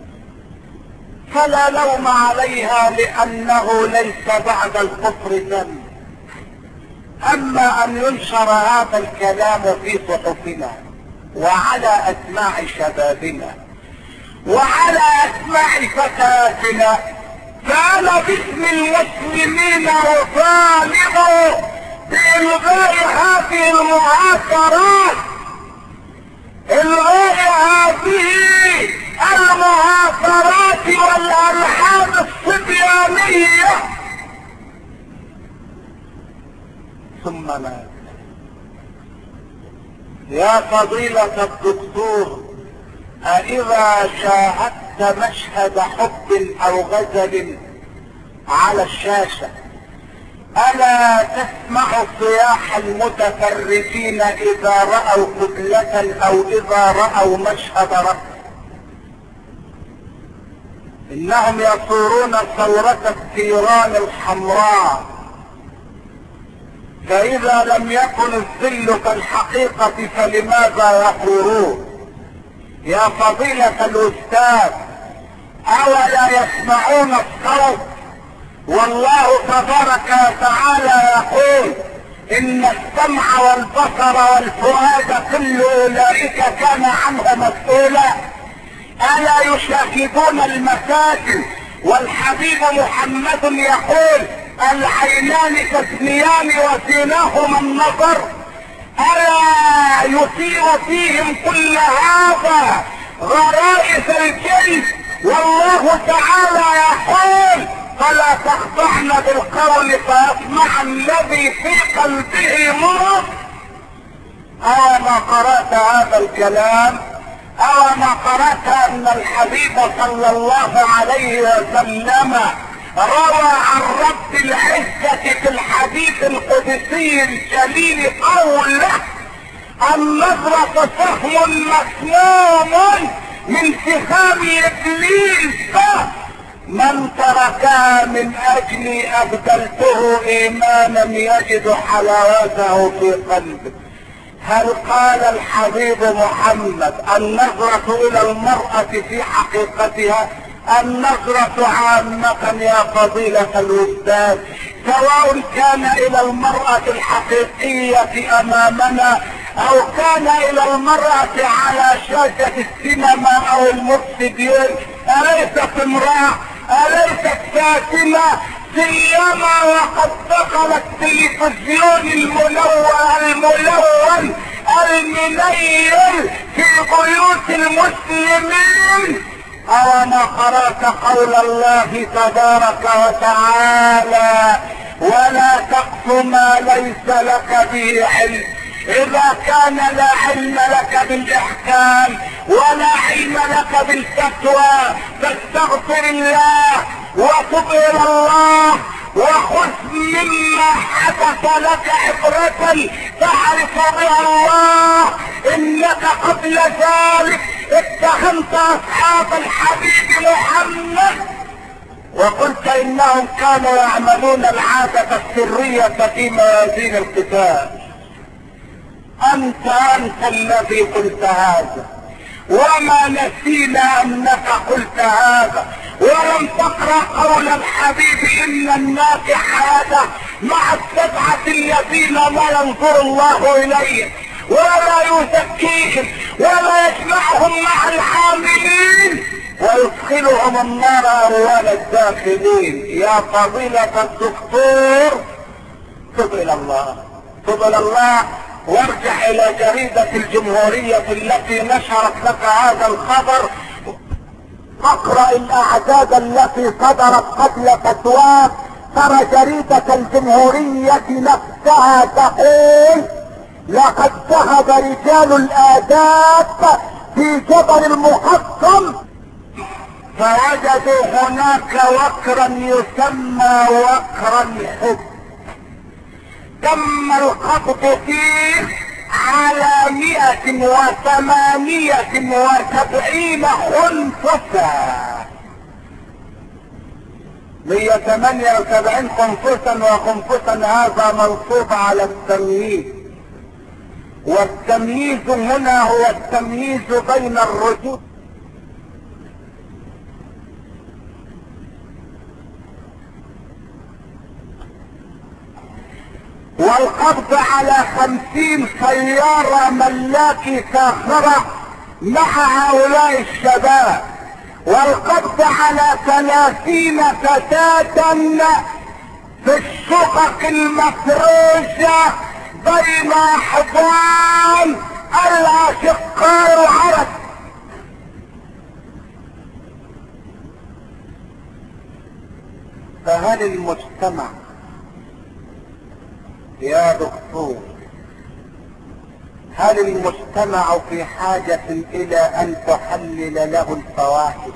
فلا لوم عليها، لانه ليس بعد الكفر ذنب. اما ان ينشر هذا الكلام في صحفنا وعلى اسماع شبابنا وعلى اسماع فتياتنا، فانا باسم المسلمين اطالب بإلغاء هذه المعاصرات، إلغاء هذه المعاصرات والألحان الصبيانية. ثم ماذا؟ يا فضيلة الدكتور، أإذا شاهدت مشهد حب أو غزل على الشاشة ألا تسمع صياح المتفرجين إذا رأوا قتلة أو إذا رأوا مشهد رقص؟ إنهم يصورون صورة الثيران الحمراء، فإذا لم يكن الذل كالحقيقة فلماذا يصورون؟ يا فضيلة الأستاذ، أولا يسمعون الصوت؟ والله تبارك وتعالى يقول إن السمع والبصر والفؤاد كل أولئك كان عنه مسؤولا. ألا يشاهدون المساجد؟ والحبيب محمد يقول العينان تزنيان وزيناهما النظر. ألا يثير فيهم كل هذا غرائز الجنس؟ والله تعالى يقول فلا تخضعن بالقول فيطمع الذي في قلبه مرض. أو ما قرأت هذا الكلام؟ أو ما قرأت أن الحبيب صلى الله عليه وسلم روى عن رب العزة في الحديث القدسي الجليل قوله النظرة سهم مسموم من سهام إبليس من تركها من أجلي أبدلته إيمانا يجد حلاوته في قلبه. هل قال الحبيب محمد النظرة إلى المرأة في حقيقتها؟ النظرة عامة يا فضيلة الأستاذ، سواء كان إلى المرأة الحقيقية أمامنا أو كان إلى المرأة على شاشة السينما أو المرسيدس، أليست امرأة؟ أليست ساكنة؟ سيما وقد دخل التلفزيون الملون المنيل في بيوت المسلمين. أوما قرأت قول الله تبارك وتعالى ولا تقف ما ليس لك به علم؟ إذا كان لا علم لك بالإحكام ولا علم لك بالفتوى فاستغفر الله وتب إلى الله وخذ مما حدث لك عبرة تعرف بها الله. إنك قبل ذلك اتهمت أصحاب الحبيب محمد وقلت إنهم كانوا يعملون العادة السرية في موازين القتال. أنت الذي قلت هذا وما نسينا أنك قلت هذا، ولم تقرأ قول الحبيب إن الناس حاجة مع السبعة الذين لا ينظر الله إليهم ولا يزكيهم ولا يجمعهم مع العاملين ويدخلهم النار أهوال الداخلين. يا فضيلة الدكتور تب إلى الله، تب إلى الله وارجع إلى جريدة الجمهورية التي نشرت لك هذا الخبر اقرأ الاعداد التي صدرت قبل فتواه، ترى جريدة الجمهورية نفسها تقول لقد ذهب رجال الآداب في جبل المحصن فوجدوا هناك وكرا يسمى وكر الحب، تم القبض فيه على 178 خنفسا. 178 خنفسا، وخنفسا هذا منصوب على التمييز، والتمييز هنا هو التمييز بين الرجول. والقبض على 50 سيارة ملاكي ساخرة مع هؤلاء الشباب، والقبض على 30 فتاة في الشقق المفروشة بين احضان الاشقاء العرب. فهل المجتمع يا دكتور، هل المجتمع في حاجة الى ان تحلل له الفواحش؟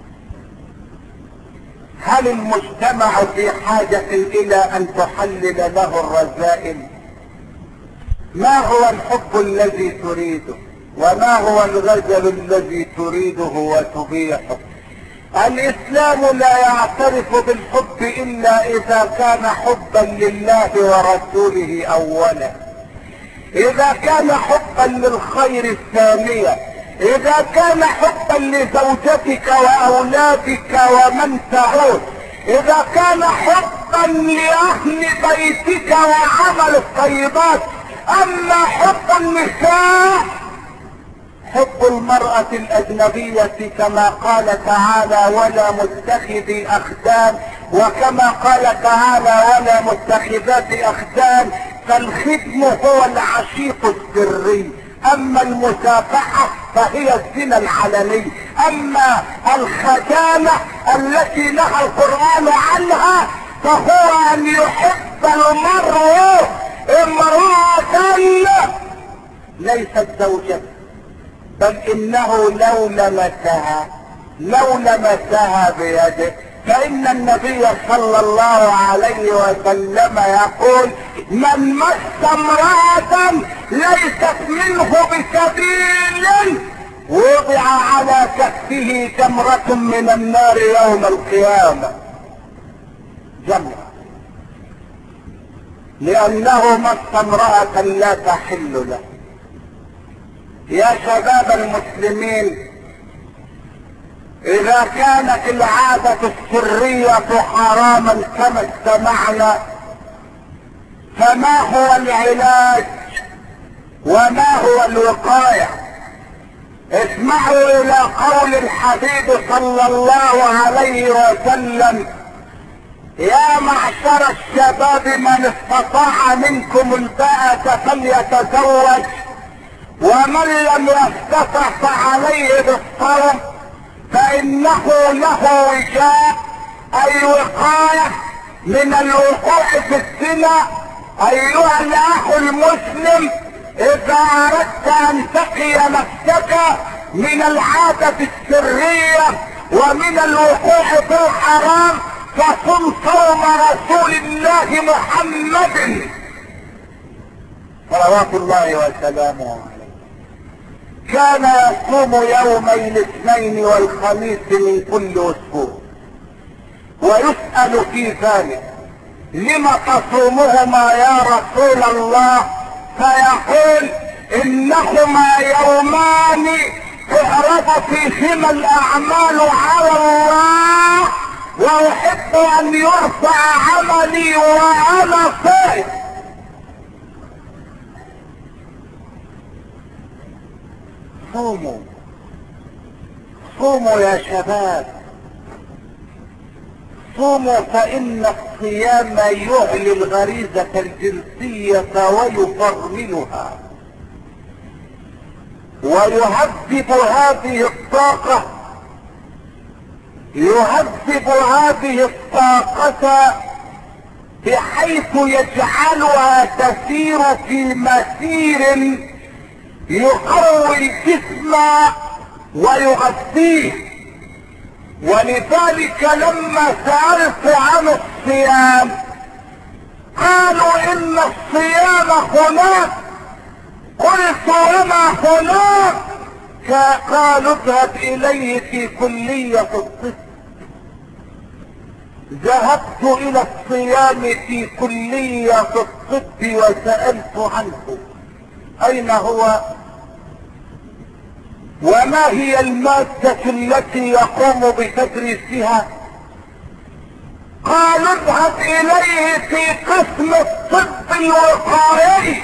هل المجتمع في حاجة الى ان تحلل له الرذائل؟ ما هو الحب الذي تريده؟ وما هو الغزل الذي تريده وتبيحه؟ الاسلام لا يعترف بالحب الا اذا كان حبا لله ورسوله اولا، اذا كان حبا للخير الثانية، اذا كان حبا لزوجتك واولادك ومن تعود، اذا كان حبا لاهل بيتك وعمل الطيبات. اما حب النساء، حب المرأة الأجنبية كما قال تعالى ولا متخذي أخدان، وكما قال تعالى ولا متخذات أخدان، فالختم هو العشيق السري، أما المسافحة فهي الزنا العلني، أما الخدامة التي نهى القرآن عنها فهو أن يحب المرء امرأة ليست زوجته، بل انه لو لمسها بيده، فان النبي صلى الله عليه وسلم يقول من مس امرأة ليست منه بسبيل وضع على كفه جمرة من النار يوم القيامة، جمرة، لانه مس امرأة لا تحل له. يا شباب المسلمين، اذا كانت العادة السرية حراما كما استمعنا، فما هو العلاج وما هو الوقاية؟ اسمعوا الى قول الحبيب صلى الله عليه وسلم يا معشر الشباب من استطاع منكم الباءة فليتزوج، ومن لم يستطع فعليه بالصوم فانه له وجاء، اي وقاية من الوقوع في الزنا. ايها الاخ المسلم، اذا اردت ان تقي نفسك من العادة السرية ومن الوقوع في الحرام فصم صوم رسول الله محمد صلوات الله وسلامه عليه. كان يصوم يومي الاثنين والخميس من كل اسبوع، ويسأل في ذلك لم تصومهما يا رسول الله؟ فيقول انهما يومان تعرض فيهما الاعمال على الله، واحب ان يرفع عملي وانا صائم. صوموا يا شباب، صوموا، فإن الصيام يعلي الغريزة الجنسية ويفرملها ويهذب هذه الطاقة يهذب هذه الطاقة بحيث يجعلها تسير في مسير يقوي الجسم ويغذيه. ولذلك لما سألت عن الصيام قالوا ان الصيام هناك، قلت وما هناك؟ قالوا اذهب اليه في كلية الطب. ذهبت الى الصيام في كلية الطب وسألت عنه اين هو وما هي المادة التي يقوم بتدريسها؟ قالوا اذهب اليه في قسم الطب الوقائي.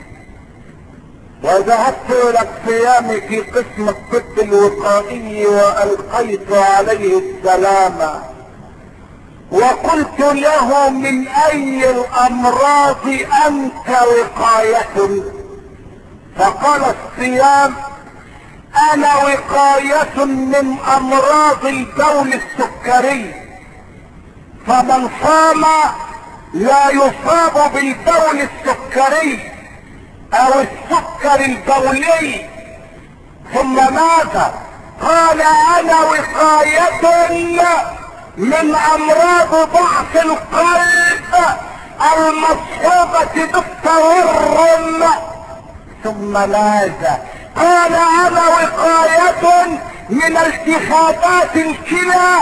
وذهبت الى الصيام في قسم الطب الوقائي والقيت عليه السلام وقلت له من اي الامراض انت وقاية؟ فقال الصيام انا وقاية من امراض البول السكري، فمن صام لا يصاب بالبول السكري او السكر البولي. ثم ماذا؟ قال انا وقاية من امراض ضعف القلب المصحوبة بالتورم. ثم ماذا؟ قال انا وقاية من التهابات الكلى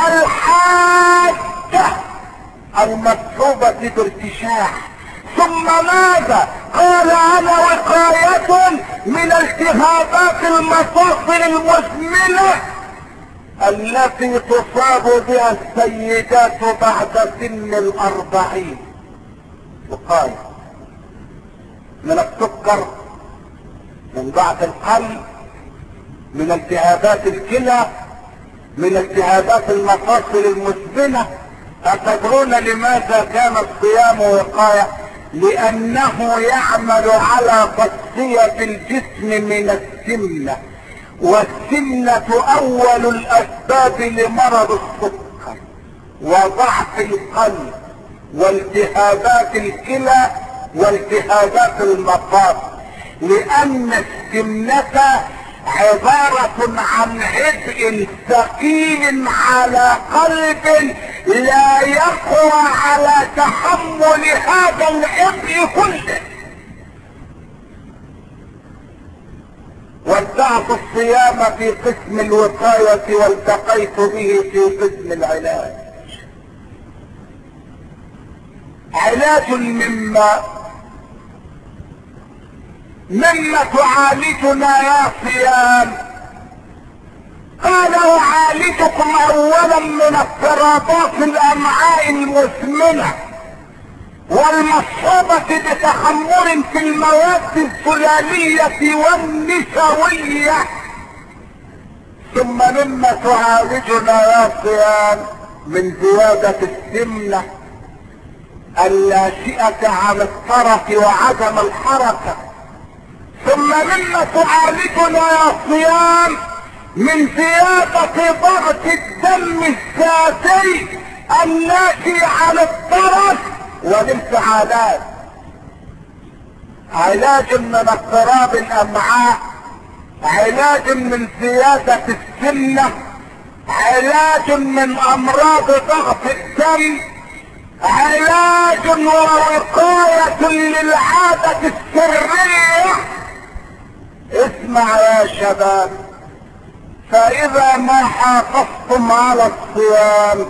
الحادة المصحوبة بارتشاح. ثم ماذا؟ قال انا وقاية من التهابات المفاصل المزمنة التي تصاب بها السيدات بعد سن 40. وقاية من السكر، من ضعف القلب، من التهابات الكلى، من التهابات المفاصل المزمنة. أتدرون لماذا كان الصيام وقاية؟ لأنه يعمل على تصفية الجسم من السمنة، والسمنة أول الأسباب لمرض السكر وضعف القلب والتهابات الكلى والتهابات المفاصل. لأن السمنة عبارة عن عبء ثقيل على قلب لا يقوى على تحمل هذا العبء كله. وابدأت الصيام في قسم الوقاية والتقيت به في قسم العلاج. علاج مما تعالجنا يا صيام؟ قال اعالجكم اولا من اضطرابات الامعاء المزمنة والمصحوبة بتخمر في المواد السلالية والنسوية. ثم مما تعالجنا يا صيام؟ من زيادة السمنة الناشئة عن الطرف وعدم الحركة. ثم مما تعالجنا يا صيام؟ من زيادة ضغط الدم الذاتي الناشئ عن الطرف والانفعالات. علاج من اضطراب الامعاء، علاج من زيادة السمنة، علاج من امراض ضغط الدم، علاج ووقاية للعادة السرية. اسمع يا شباب، فاذا ما حافظتم على الصيام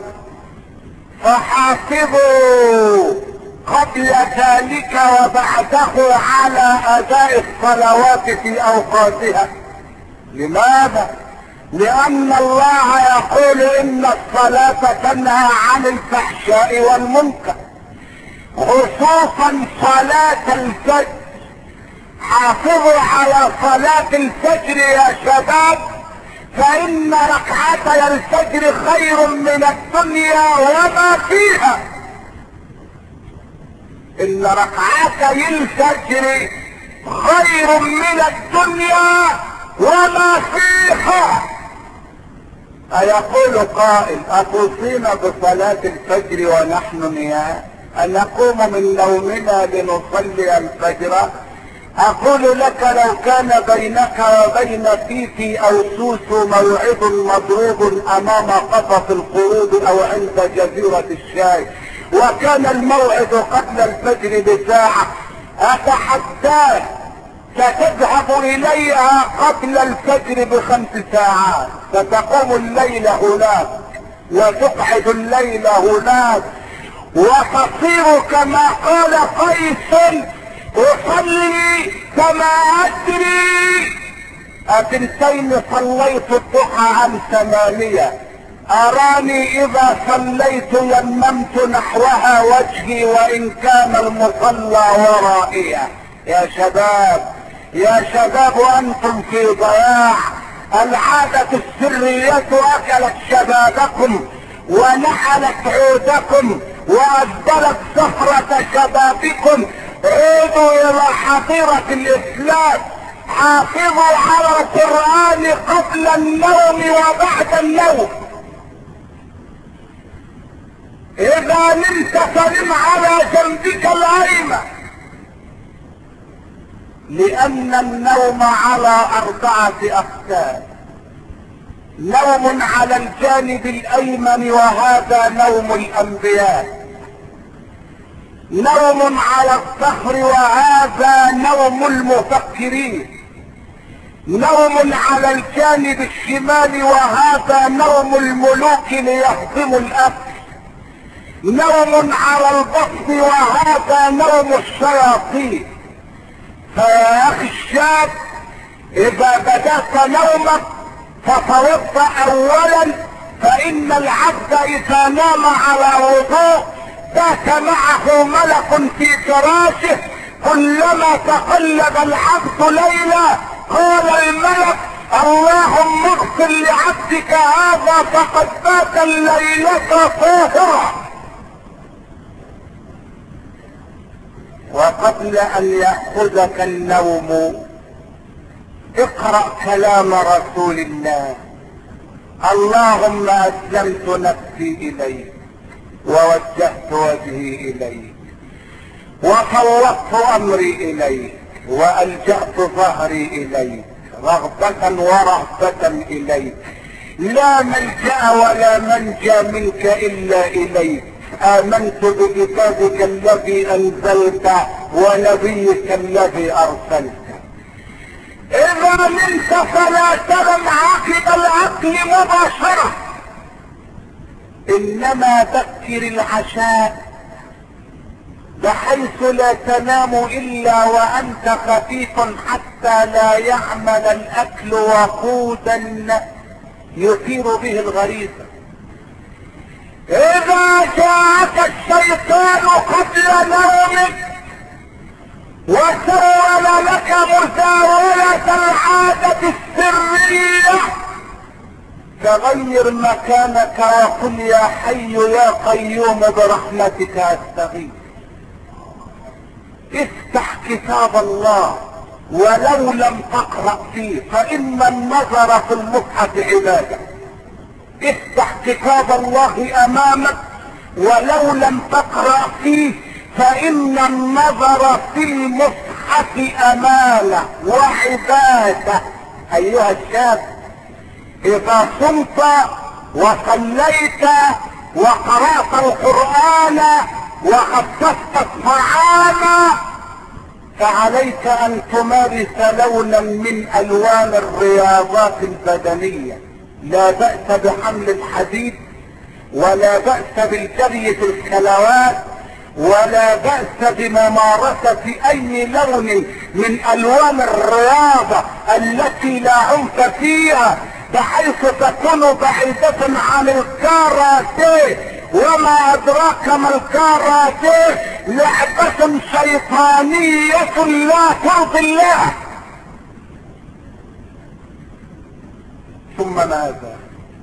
فحافظوا قبل ذلك وبعده على اداء الصلوات في اوقاتها. لماذا؟ لان الله يقول ان الصلاة تنهى عن الفحشاء والمنكر، خصوصا صلاة الفجر. حافظوا على صلاة الفجر يا شباب، فان ركعتي الفجر خير من الدنيا وما فيها. ان ركعتي الفجر خير من الدنيا وما فيها. أيقول قائل أتوصينا بصلاة الفجر ونحن نيام؟ أن نقوم من نومنا لنصلي الفجر؟ أقول لك لو كان بينك وبين فيفي أو سوسو موعد مضروب أمام قفص القرود أو عند جزيرة الشاي، وكان الموعد قبل الفجر بساعة، أتحداك ستذهب إليها قبل الفجر ب5 ساعات، ستقوم الليل هناك وتقعد الليل هناك، وتصير كما قال قيس أصلي كما أدري أثنتين صليت الضحى عن 8، أراني إذا صليت يممت نحوها وجهي وإن كان المصلى ورائيا. يا شباب يا شباب أنتم في ضياع. العادة السرية أكلت شبابكم ونحلت عودكم وأجبلت صخرة شبابكم. عودوا إلى حظيرة الإسلام، حافظوا على القرآن قبل النوم وبعد النوم. إذا نمت فنم على جنبك الأيمن، لأن النوم على 4 أقسام: نوم على الجانب الأيمن وهذا نوم الأنبياء، نوم على الصخر وهذا نوم المفكرين، نوم على الجانب الشمال وهذا نوم الملوك ليهضموا الأكل، نوم على البطن وهذا نوم الشياطين. فيا اخي الشاب، اذا بدأت نومك فتوضأ اولا، فان العبد اذا نام على وضوء بات معه ملك في فراشه، كلما تقلب العبد ليلا قال الملك اللهم اغفر لعبدك هذا فقد بات الليلة طاهرا. وقبل ان يأخذك النوم اقرأ كلام رسول الله: اللهم اسلمت نفسي اليك ووجهت وجهي اليك وفوضت امري اليك والجأت ظهري اليك رغبة ورهبة اليك، لا ملجأ ولا منجى منك الا اليك. آمنت بكتابك الذي انزلت ونبيك الذي ارسلت. اذا نمت فلا تنم عقب العقل مباشرة، انما بكر العشاء بحيث لا تنام الا وانت خفيف حتى لا يعمل الاكل وقودا يثير به الغريزة. اذا جاءك الشيطان قبل نومك وسول لك مزاولة العادة السرية، فغير مكانك وقل يا حي يا قيوم برحمتك استغيث. افتح كتاب الله ولو لم تقرأ فيه، فإن النظر في المصحف عبادة. افتح كتاب الله امامك ولو لم تقرأ فيه، فإن النظر في المصحف امانة وعبادة. ايها الشاب، اذا صمت وصليت وقرأت القرآن وخصصت الطعام فعليك ان تمارس لونا من الوان الرياضات البدنية. لا بأس بحمل الحديد، ولا بأس بالجري في الخلوات، ولا بأس بممارسة اي لون من الوان الرياضة التي لا عنف فيها، بحيث تكون بعيدة عن الكاراتيه. وما ادراك ما الكاراتيه؟ لعبة شيطانية لا ترضي الله. ثم ماذا؟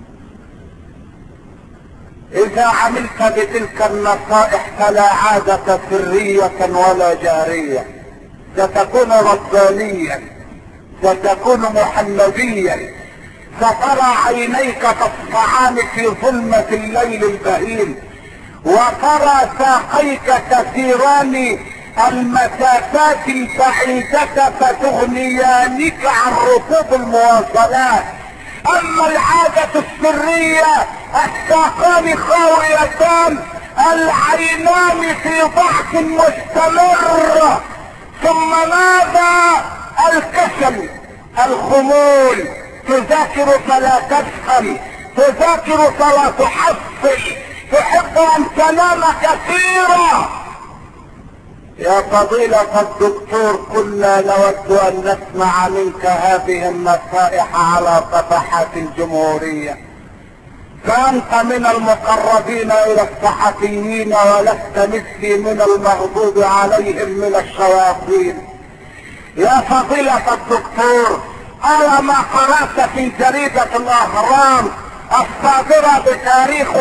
اذا عملت بتلك النصائح فلا عادة سرية ولا جارية، ستكون ربانيا، ستكون محمديا، سترى عينيك تصفعان في ظلمة الليل البهيم، وترى ساقيك تسيران المسافات البعيدة فتغنيانك عن ركوب المواصلات. اما العادة السرية الساقان خاويتان، العينان في ضعف مستمر. ثم ماذا؟ الكسل، الخمول، تذاكر فلا تفهم، تذاكر فلا تحصل، تحب ان تنام كثيرا. يا فضيلة الدكتور، كنا نود ان نسمع منك هذه النصائح على صفحات الجمهورية، فانت من المقربين الى الصحفيين ولست مثلي من المغضوب عليهم من الشياطين. يا فضيلة الدكتور، ألا ما قرأت في جريدة الأهرام الصادرة بتاريخ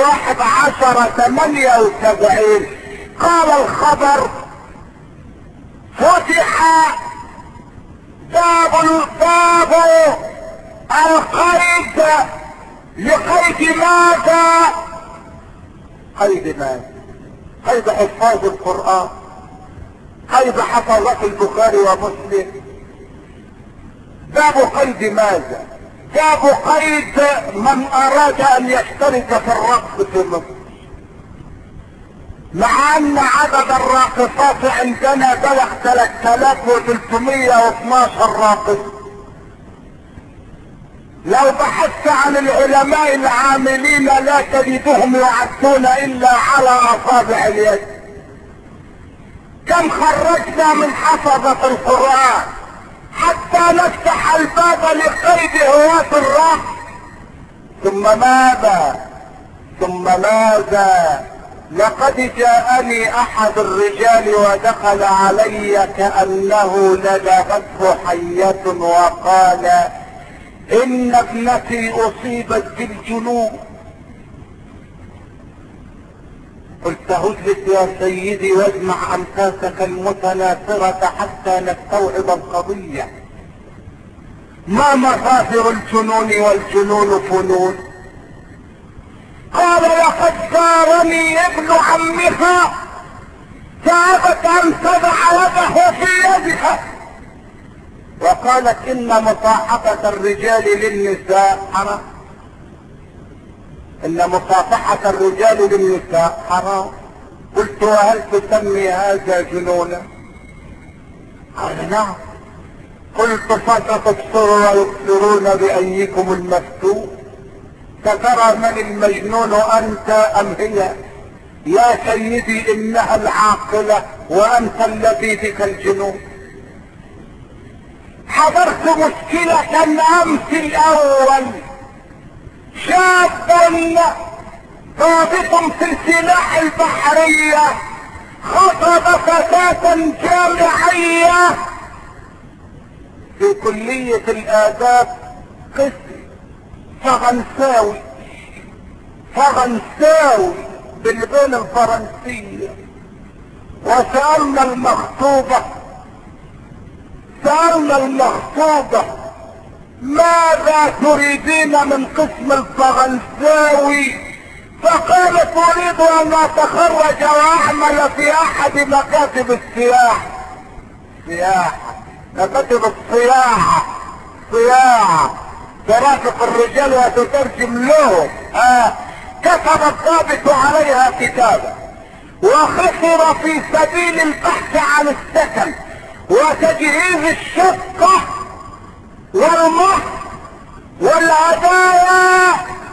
11/78 قال الخبر: فتح باب القيد. لقيد ماذا؟ قيد ماذا؟ قيد حفاظ القرآن، قيد حفظة البخاري ومسلم. باب قيد ماذا؟ باب قيد من اراد ان يشترك في الرقص في مصر، مع ان عدد الراقصات عندنا بلغ 3312 راقص. لو بحثت عن العلماء العاملين لا تجدهم يعدون الا على اصابع اليد. كم خرجنا من حفظة القرآن حتى نفتح الباب لقيد هواة الرقص. ثم ماذا؟ لقد جاءني احد الرجال ودخل علي كأنه لدغته حية وقال: ان ابنتي اصيبت بالجنون. قلت: اجلس يا سيدي واجمع انفاسك المتناثرة حتى نستوعب القضية. ما مظاهر الجنون والجنون فنون؟ قال: لقد زارني ابن عمها فابت ان تضع يده في يدها، وقالت: ان مصاحبة الرجال للنساء حرام، ان مصافحة الرجال للنساء حرام. قلت: وهل تسمي هذا جنونا؟ قال: نعم. قلت: فتبصروا ويبصرون بأيكم المفتون، فترى من المجنون انت ام هي؟ يا سيدي انها العاقلة وانت الذي بك الجنون. حضرت مشكلة امس الاول، شاب ضابط في السلاح البحرية خطب فتاة جامعية في كلية الآداب، قسم فرنساوي بالبين الفرنسية. وسألنا المخطوبة ماذا تريدين من قسم الفرنساوي؟ فقالت: اريد ان اتخرج واعمل في احد مكاتب السياحة. مكاتب الصياعة، ترافق الرجال وتترجم لهم. كتب الضابط عليها كتابة وخسر في سبيل البحث عن السكن وتجهيز الشقة والمهر والهدايا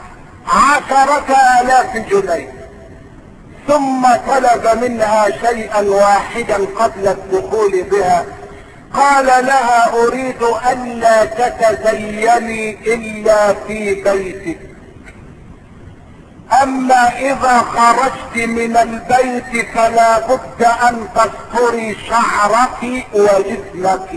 10,000 جنيه، ثم طلب منها شيئا واحدا قبل الدخول بها. قال لها: اريد الا تتزيني الا في بيتك، اما اذا خرجت من البيت فلا بد ان تستري شعرك وجسمك.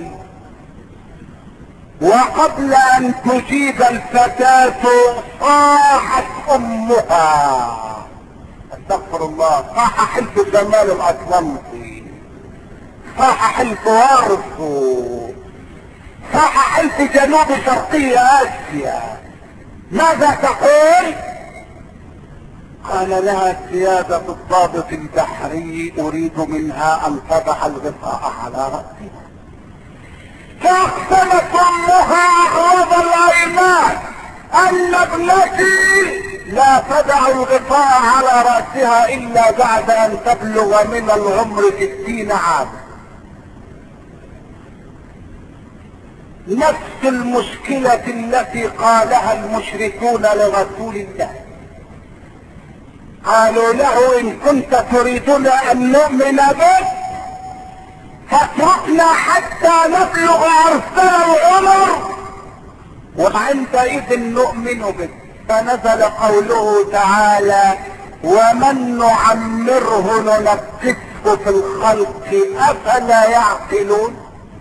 وقبل ان تجيب الفتاة صاحت امها، استغفر الله، صاح حلف جمال الاطلنطي، صاح حلف وارثو، صاح حلف جنوب شرقية اسيا، ماذا تقول؟ قال لها سيادة الضابط البحري اريد منها ان تضع الغطاء على رأسها. فاقسمت امها اغرب الايمان ان ابنتي لا تدع الغطاء على رأسها الا بعد ان تبلغ من العمر 60 عاما. نفس المشكلة التي قالها المشركون لرسول الله. قالوا له ان كنت تريدنا ان نؤمن بك فاتركنا حتى نبلغ ارسل العمر وعندئذ نؤمن بك. فنزل قوله تعالى ومن نعمره ننكسه في الخلق افلا يعقلون.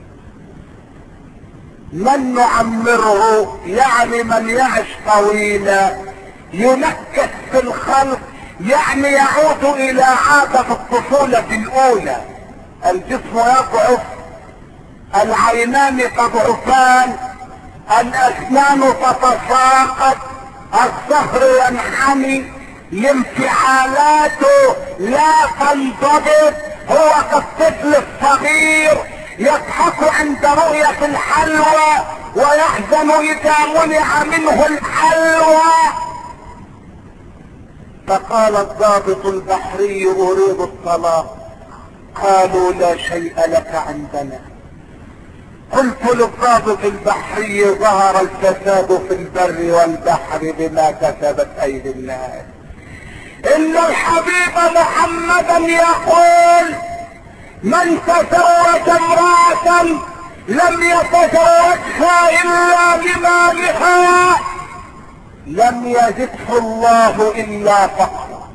من نعمره يعني من يعش طويلا، ينكس في الخلق يعني يعود الى عادة الطفولة الاولى. الجسم يضعف، العينان تضعفان، الاسنان تتساقط، الظهر ينحني، الانفعالاته لا تنضبط. هو كالطفل الصغير يضحك عند رؤية الحلوى ويحزن اذا منع منه الحلوى. فقال الضابط البحري اريد الطلاق. قالوا لا شيء لك عندنا. قلت للضابط البحري ظهر الفساد في البر والبحر بما كسبت ايدي الناس. ان الحبيب محمدا يقول من تزوج امرأة لم يتزوجها الا لمالها لم يزده الله الا فقرا،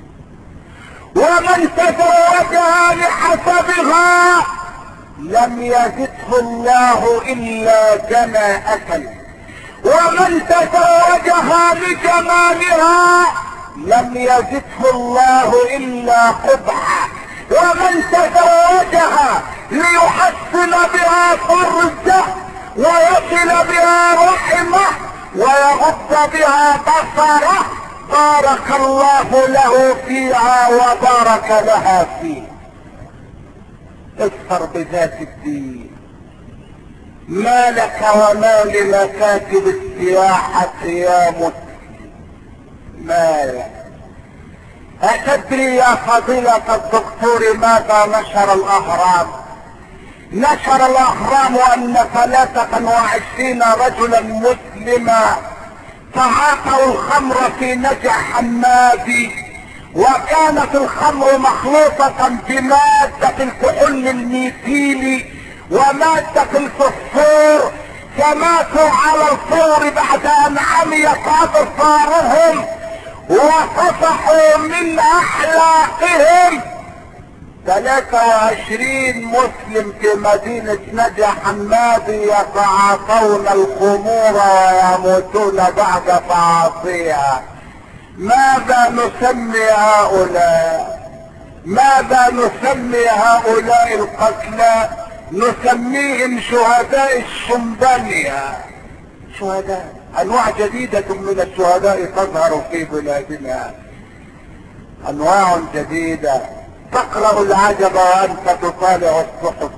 ومن تزوجها لحسبها لم يزده الله الا جناءة، ومن تزوجها لجمالها لم يزده الله الا قبحا، ومن تزوجها ليحسن بها فرجه ويصل بها رحمه ويغض بها بصره بارك الله له فيها وبارك لها فيه. اظفر بذات الدين. ما لك وما لمكاتب السياحة يا مسلم؟ ما لك؟ أتدري يا فضيلة الدكتور ماذا نشر الأهرام؟ نشر الأهرام أن 23 رجلا مسلما تعاطوا الخمر في نجع حمادي، وكانت الخمر مخلوطة بمادة الكحول الميثيلي ومادة الفوسفور، فماتوا على الفور بعد ان عميت ابصارهم وفصحوا من احلاقهم. 23 مسلم في مدينة نجع حمادي يتعاطون الخمور ويموتون بعد تعاطيها. ماذا نسمي هؤلاء؟ ماذا نسمي هؤلاء القتلى؟ نسميهم شهداء الشمبانيا. شهداء، انواع جديدة من الشهداء تظهر في بلادنا، انواع جديدة. تقرأ العجب وانت تطالع الصحف.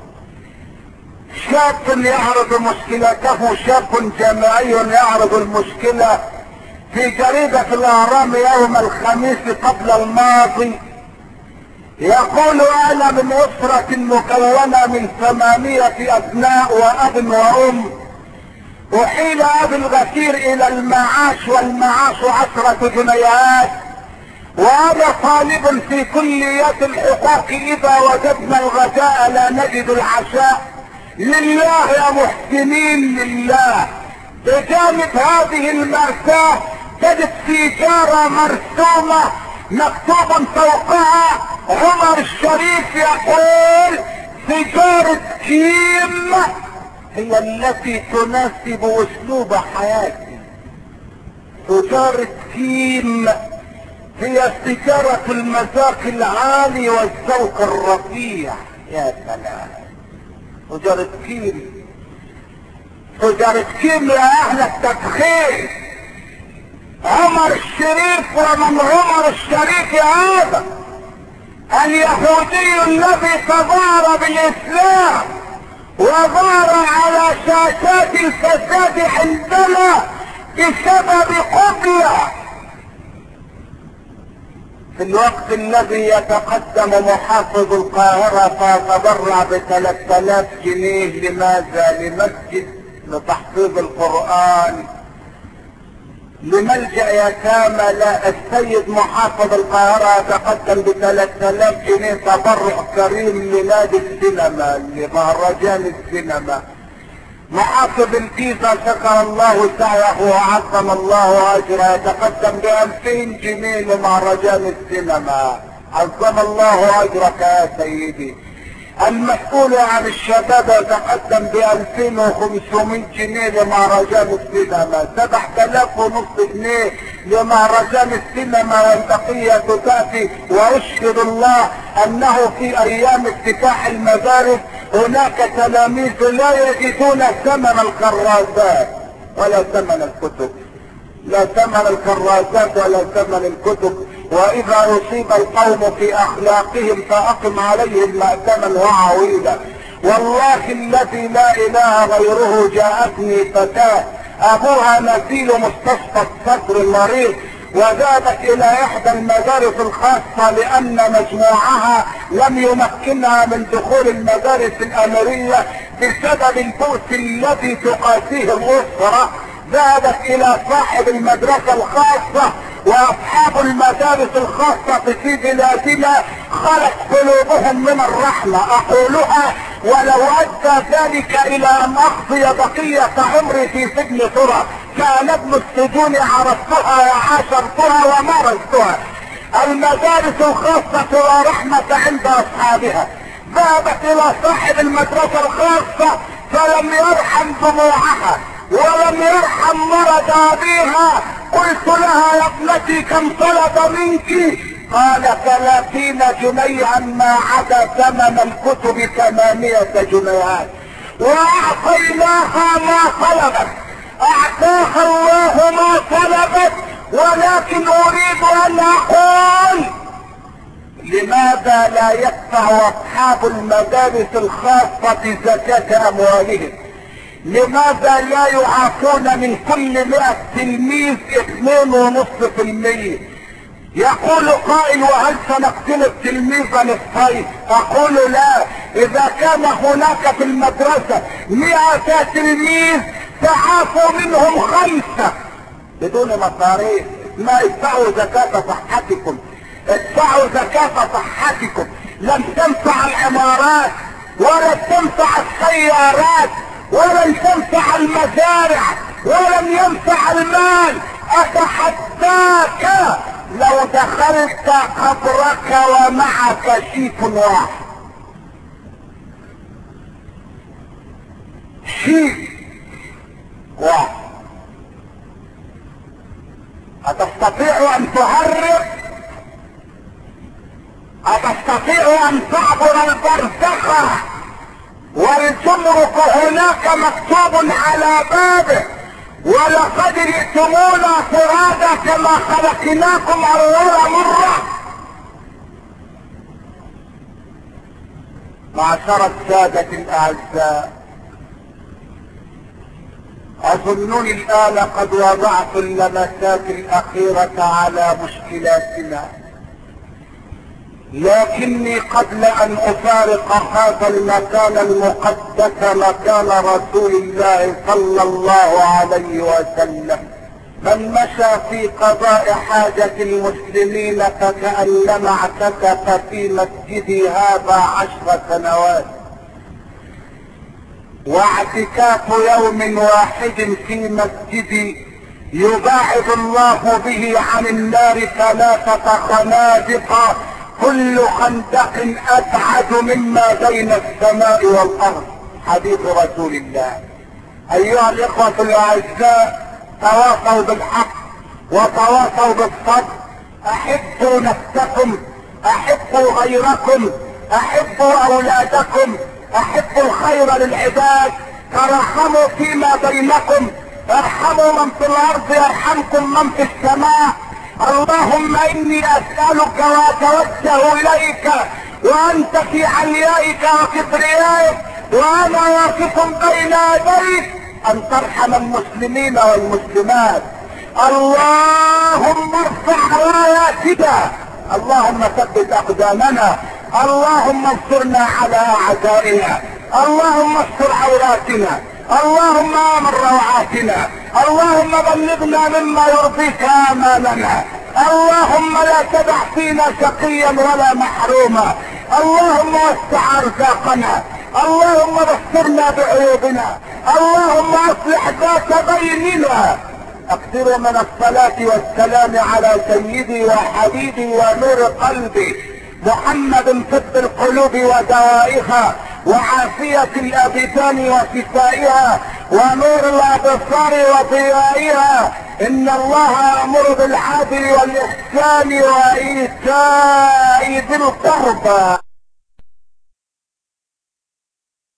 شاب يعرض مشكلته، شاب جامعي يعرض المشكلة في جريدة الاهرام يوم الخميس قبل الماضي. يقول انا من اسرة مكونة من 8 ابناء واب وام، احيل ابي الغفير الى المعاش والمعاش 10 جنيهات، وانا طالب في كلية الحقوق اذا وجدنا الغداء لا نجد العشاء. لله يا محسنين لله. بجانب هذه المأساة تجد سيجارة مرسومة مكتوب فوقها عمر الشريف يقول سيجارة كيم هي التي تناسب اسلوب حياتي. سيجارة كيم هي سيجارة المذاق العالي والذوق الرفيع. يا سلام، سيجارة كيم، سيجارة كيم يا اهل التدخين. عمر الشريف ومن عمر الشريف هذا اليهودي الذي تظاهر بالاسلام وظهر على شاشات الفساد عندنا بسبب قبلة في الوقت الذي يتقدم محافظ القاهرة فيتبرع ب3000 جنيه لماذا؟ لمسجد لتحفيظ القرآن، لملجأ يتامى. لا، السيد محافظ القاهرة يتقدم ب3000 جنيه تبرع كريم لنادي السينما لمهرجان السينما. محافظ الجيزة شكر الله سعيه وعظم الله اجره يتقدم ب2000 جنيه لمهرجان السينما. عظم الله اجرك يا سيدي. المسؤول عن الشباب يتقدم ب2500 جنيه لمهرجان السينما، 7500 جنيه لمهرجان السينما، والبقية تأتي. واشهد الله انه في ايام افتتاح المدارس هناك تلاميذ لا يجدون ثمن الكراسات ولا ثمن الكتب، لا ثمن الكراسات ولا ثمن الكتب. واذا اصيب القوم في اخلاقهم فاقم عليهم مأتما وعويلا. والله الذي لا اله غيره جاءتني فتاة ابوها نزيل مستشفى الصدر المريض، وذهبت الى احدى المدارس الخاصة لان مجموعها لم يمكنها من دخول المدارس الامرية بسبب البؤس الذي تقاسيه الاسرة. ذهبت الى صاحب المدرسة الخاصة، واصحاب المدارس الخاصة في بلادنا خلت قلوبهم من الرحمة. اقولها ولو ادى ذلك الى ان اقضي بقية عمري في سجن ترى كان ابن السجون عرفتها وعاشرتها ومارستها. المدارس الخاصة لا رحمة عند اصحابها. ذهبت الى صاحب المدرسة الخاصة فلم يرحم دموعها ولم يرحم مرض ابيها. قلت لها يا ابنتي كم طلب منك؟ قال 30 جنيها ما عدا ثمن الكتب 8 جنيهات. واعطيناها ما طلبت، اعطاها الله ما طلبت. ولكن اريد ان اقول لماذا لا يدفع اصحاب المدارس الخاصة زكاة اموالهم؟ لماذا لا يعطون من كل 100 تلميذ 2.5%؟ يقول قائل وهل سنقتل التلميذ نصفين؟ اقول لا، اذا كان هناك في المدرسة 100 تلميذ تعافوا منهم 5 بدون مصاريف. ما ادفعوا زكاة صحتكم، ادفعوا زكاة صحتكم. لم تنفع العمارات ولا تنفع السيارات ولن تنفع المزارع ولن ينفع المال. اتحداك لو دخلت قبرك ومعك شيك واحد، شيك واحد، أتستطيع أن تهرب؟ أتستطيع أن تعبر البرزخة والجمرك هناك مكتوب على بابه ولقد جئتمونا فرادا كما خلقناكم أول مرة؟ معشر السادة الأعزاء، أظنني الآن قد وضعت اللمسات الأخيرة على مشكلاتنا، لكني قبل أن أفارق هذا المكان المقدس مكان رسول الله صلى الله عليه وسلم، من مشى في قضاء حاجة المسلمين فكأنما اعتكف في مسجدي هذا 10 سنوات، واعتكاف يوم واحد في مسجدي يباعد الله به عن النار 3 خنادق، كل خندق ابعد مما بين السماء والارض. حديث رسول الله. ايها الاخوة الاعزاء، تواصوا بالحق وتواصوا بالصبر. احبوا نفسكم، احبوا غيركم، احبوا اولادكم، احبوا الخير للعباد، ترحموا فيما بينكم، ارحموا ارحموا من في الارض يرحمكم من في السماء. اللهم اني اسألك واتوجه اليك وانت في عليائك وكبريائك وانا واقف بين يديك ان ترحم المسلمين والمسلمات. اللهم ارفع راياتنا، اللهم ثبت اقدامنا، اللهم انصرنا على اعدائنا، اللهم استر عوراتنا، اللهم امن روعاتنا، اللهم بلغنا مما يرضيك امالنا، اللهم لا تدع فينا شقيا ولا محروما، اللهم وسع ارزاقنا، اللهم بصرنا بعيوبنا، اللهم اصلح ذات بيننا. اكثر من الصلاة والسلام على سيدي وحبيبي ونور قلبي محمد طب القلوب ودوائها وعافية الابدان وشفائها ونور الابصار وضيائها. ان الله يأمر بالعدل والاحسان وايتاء ذي القربى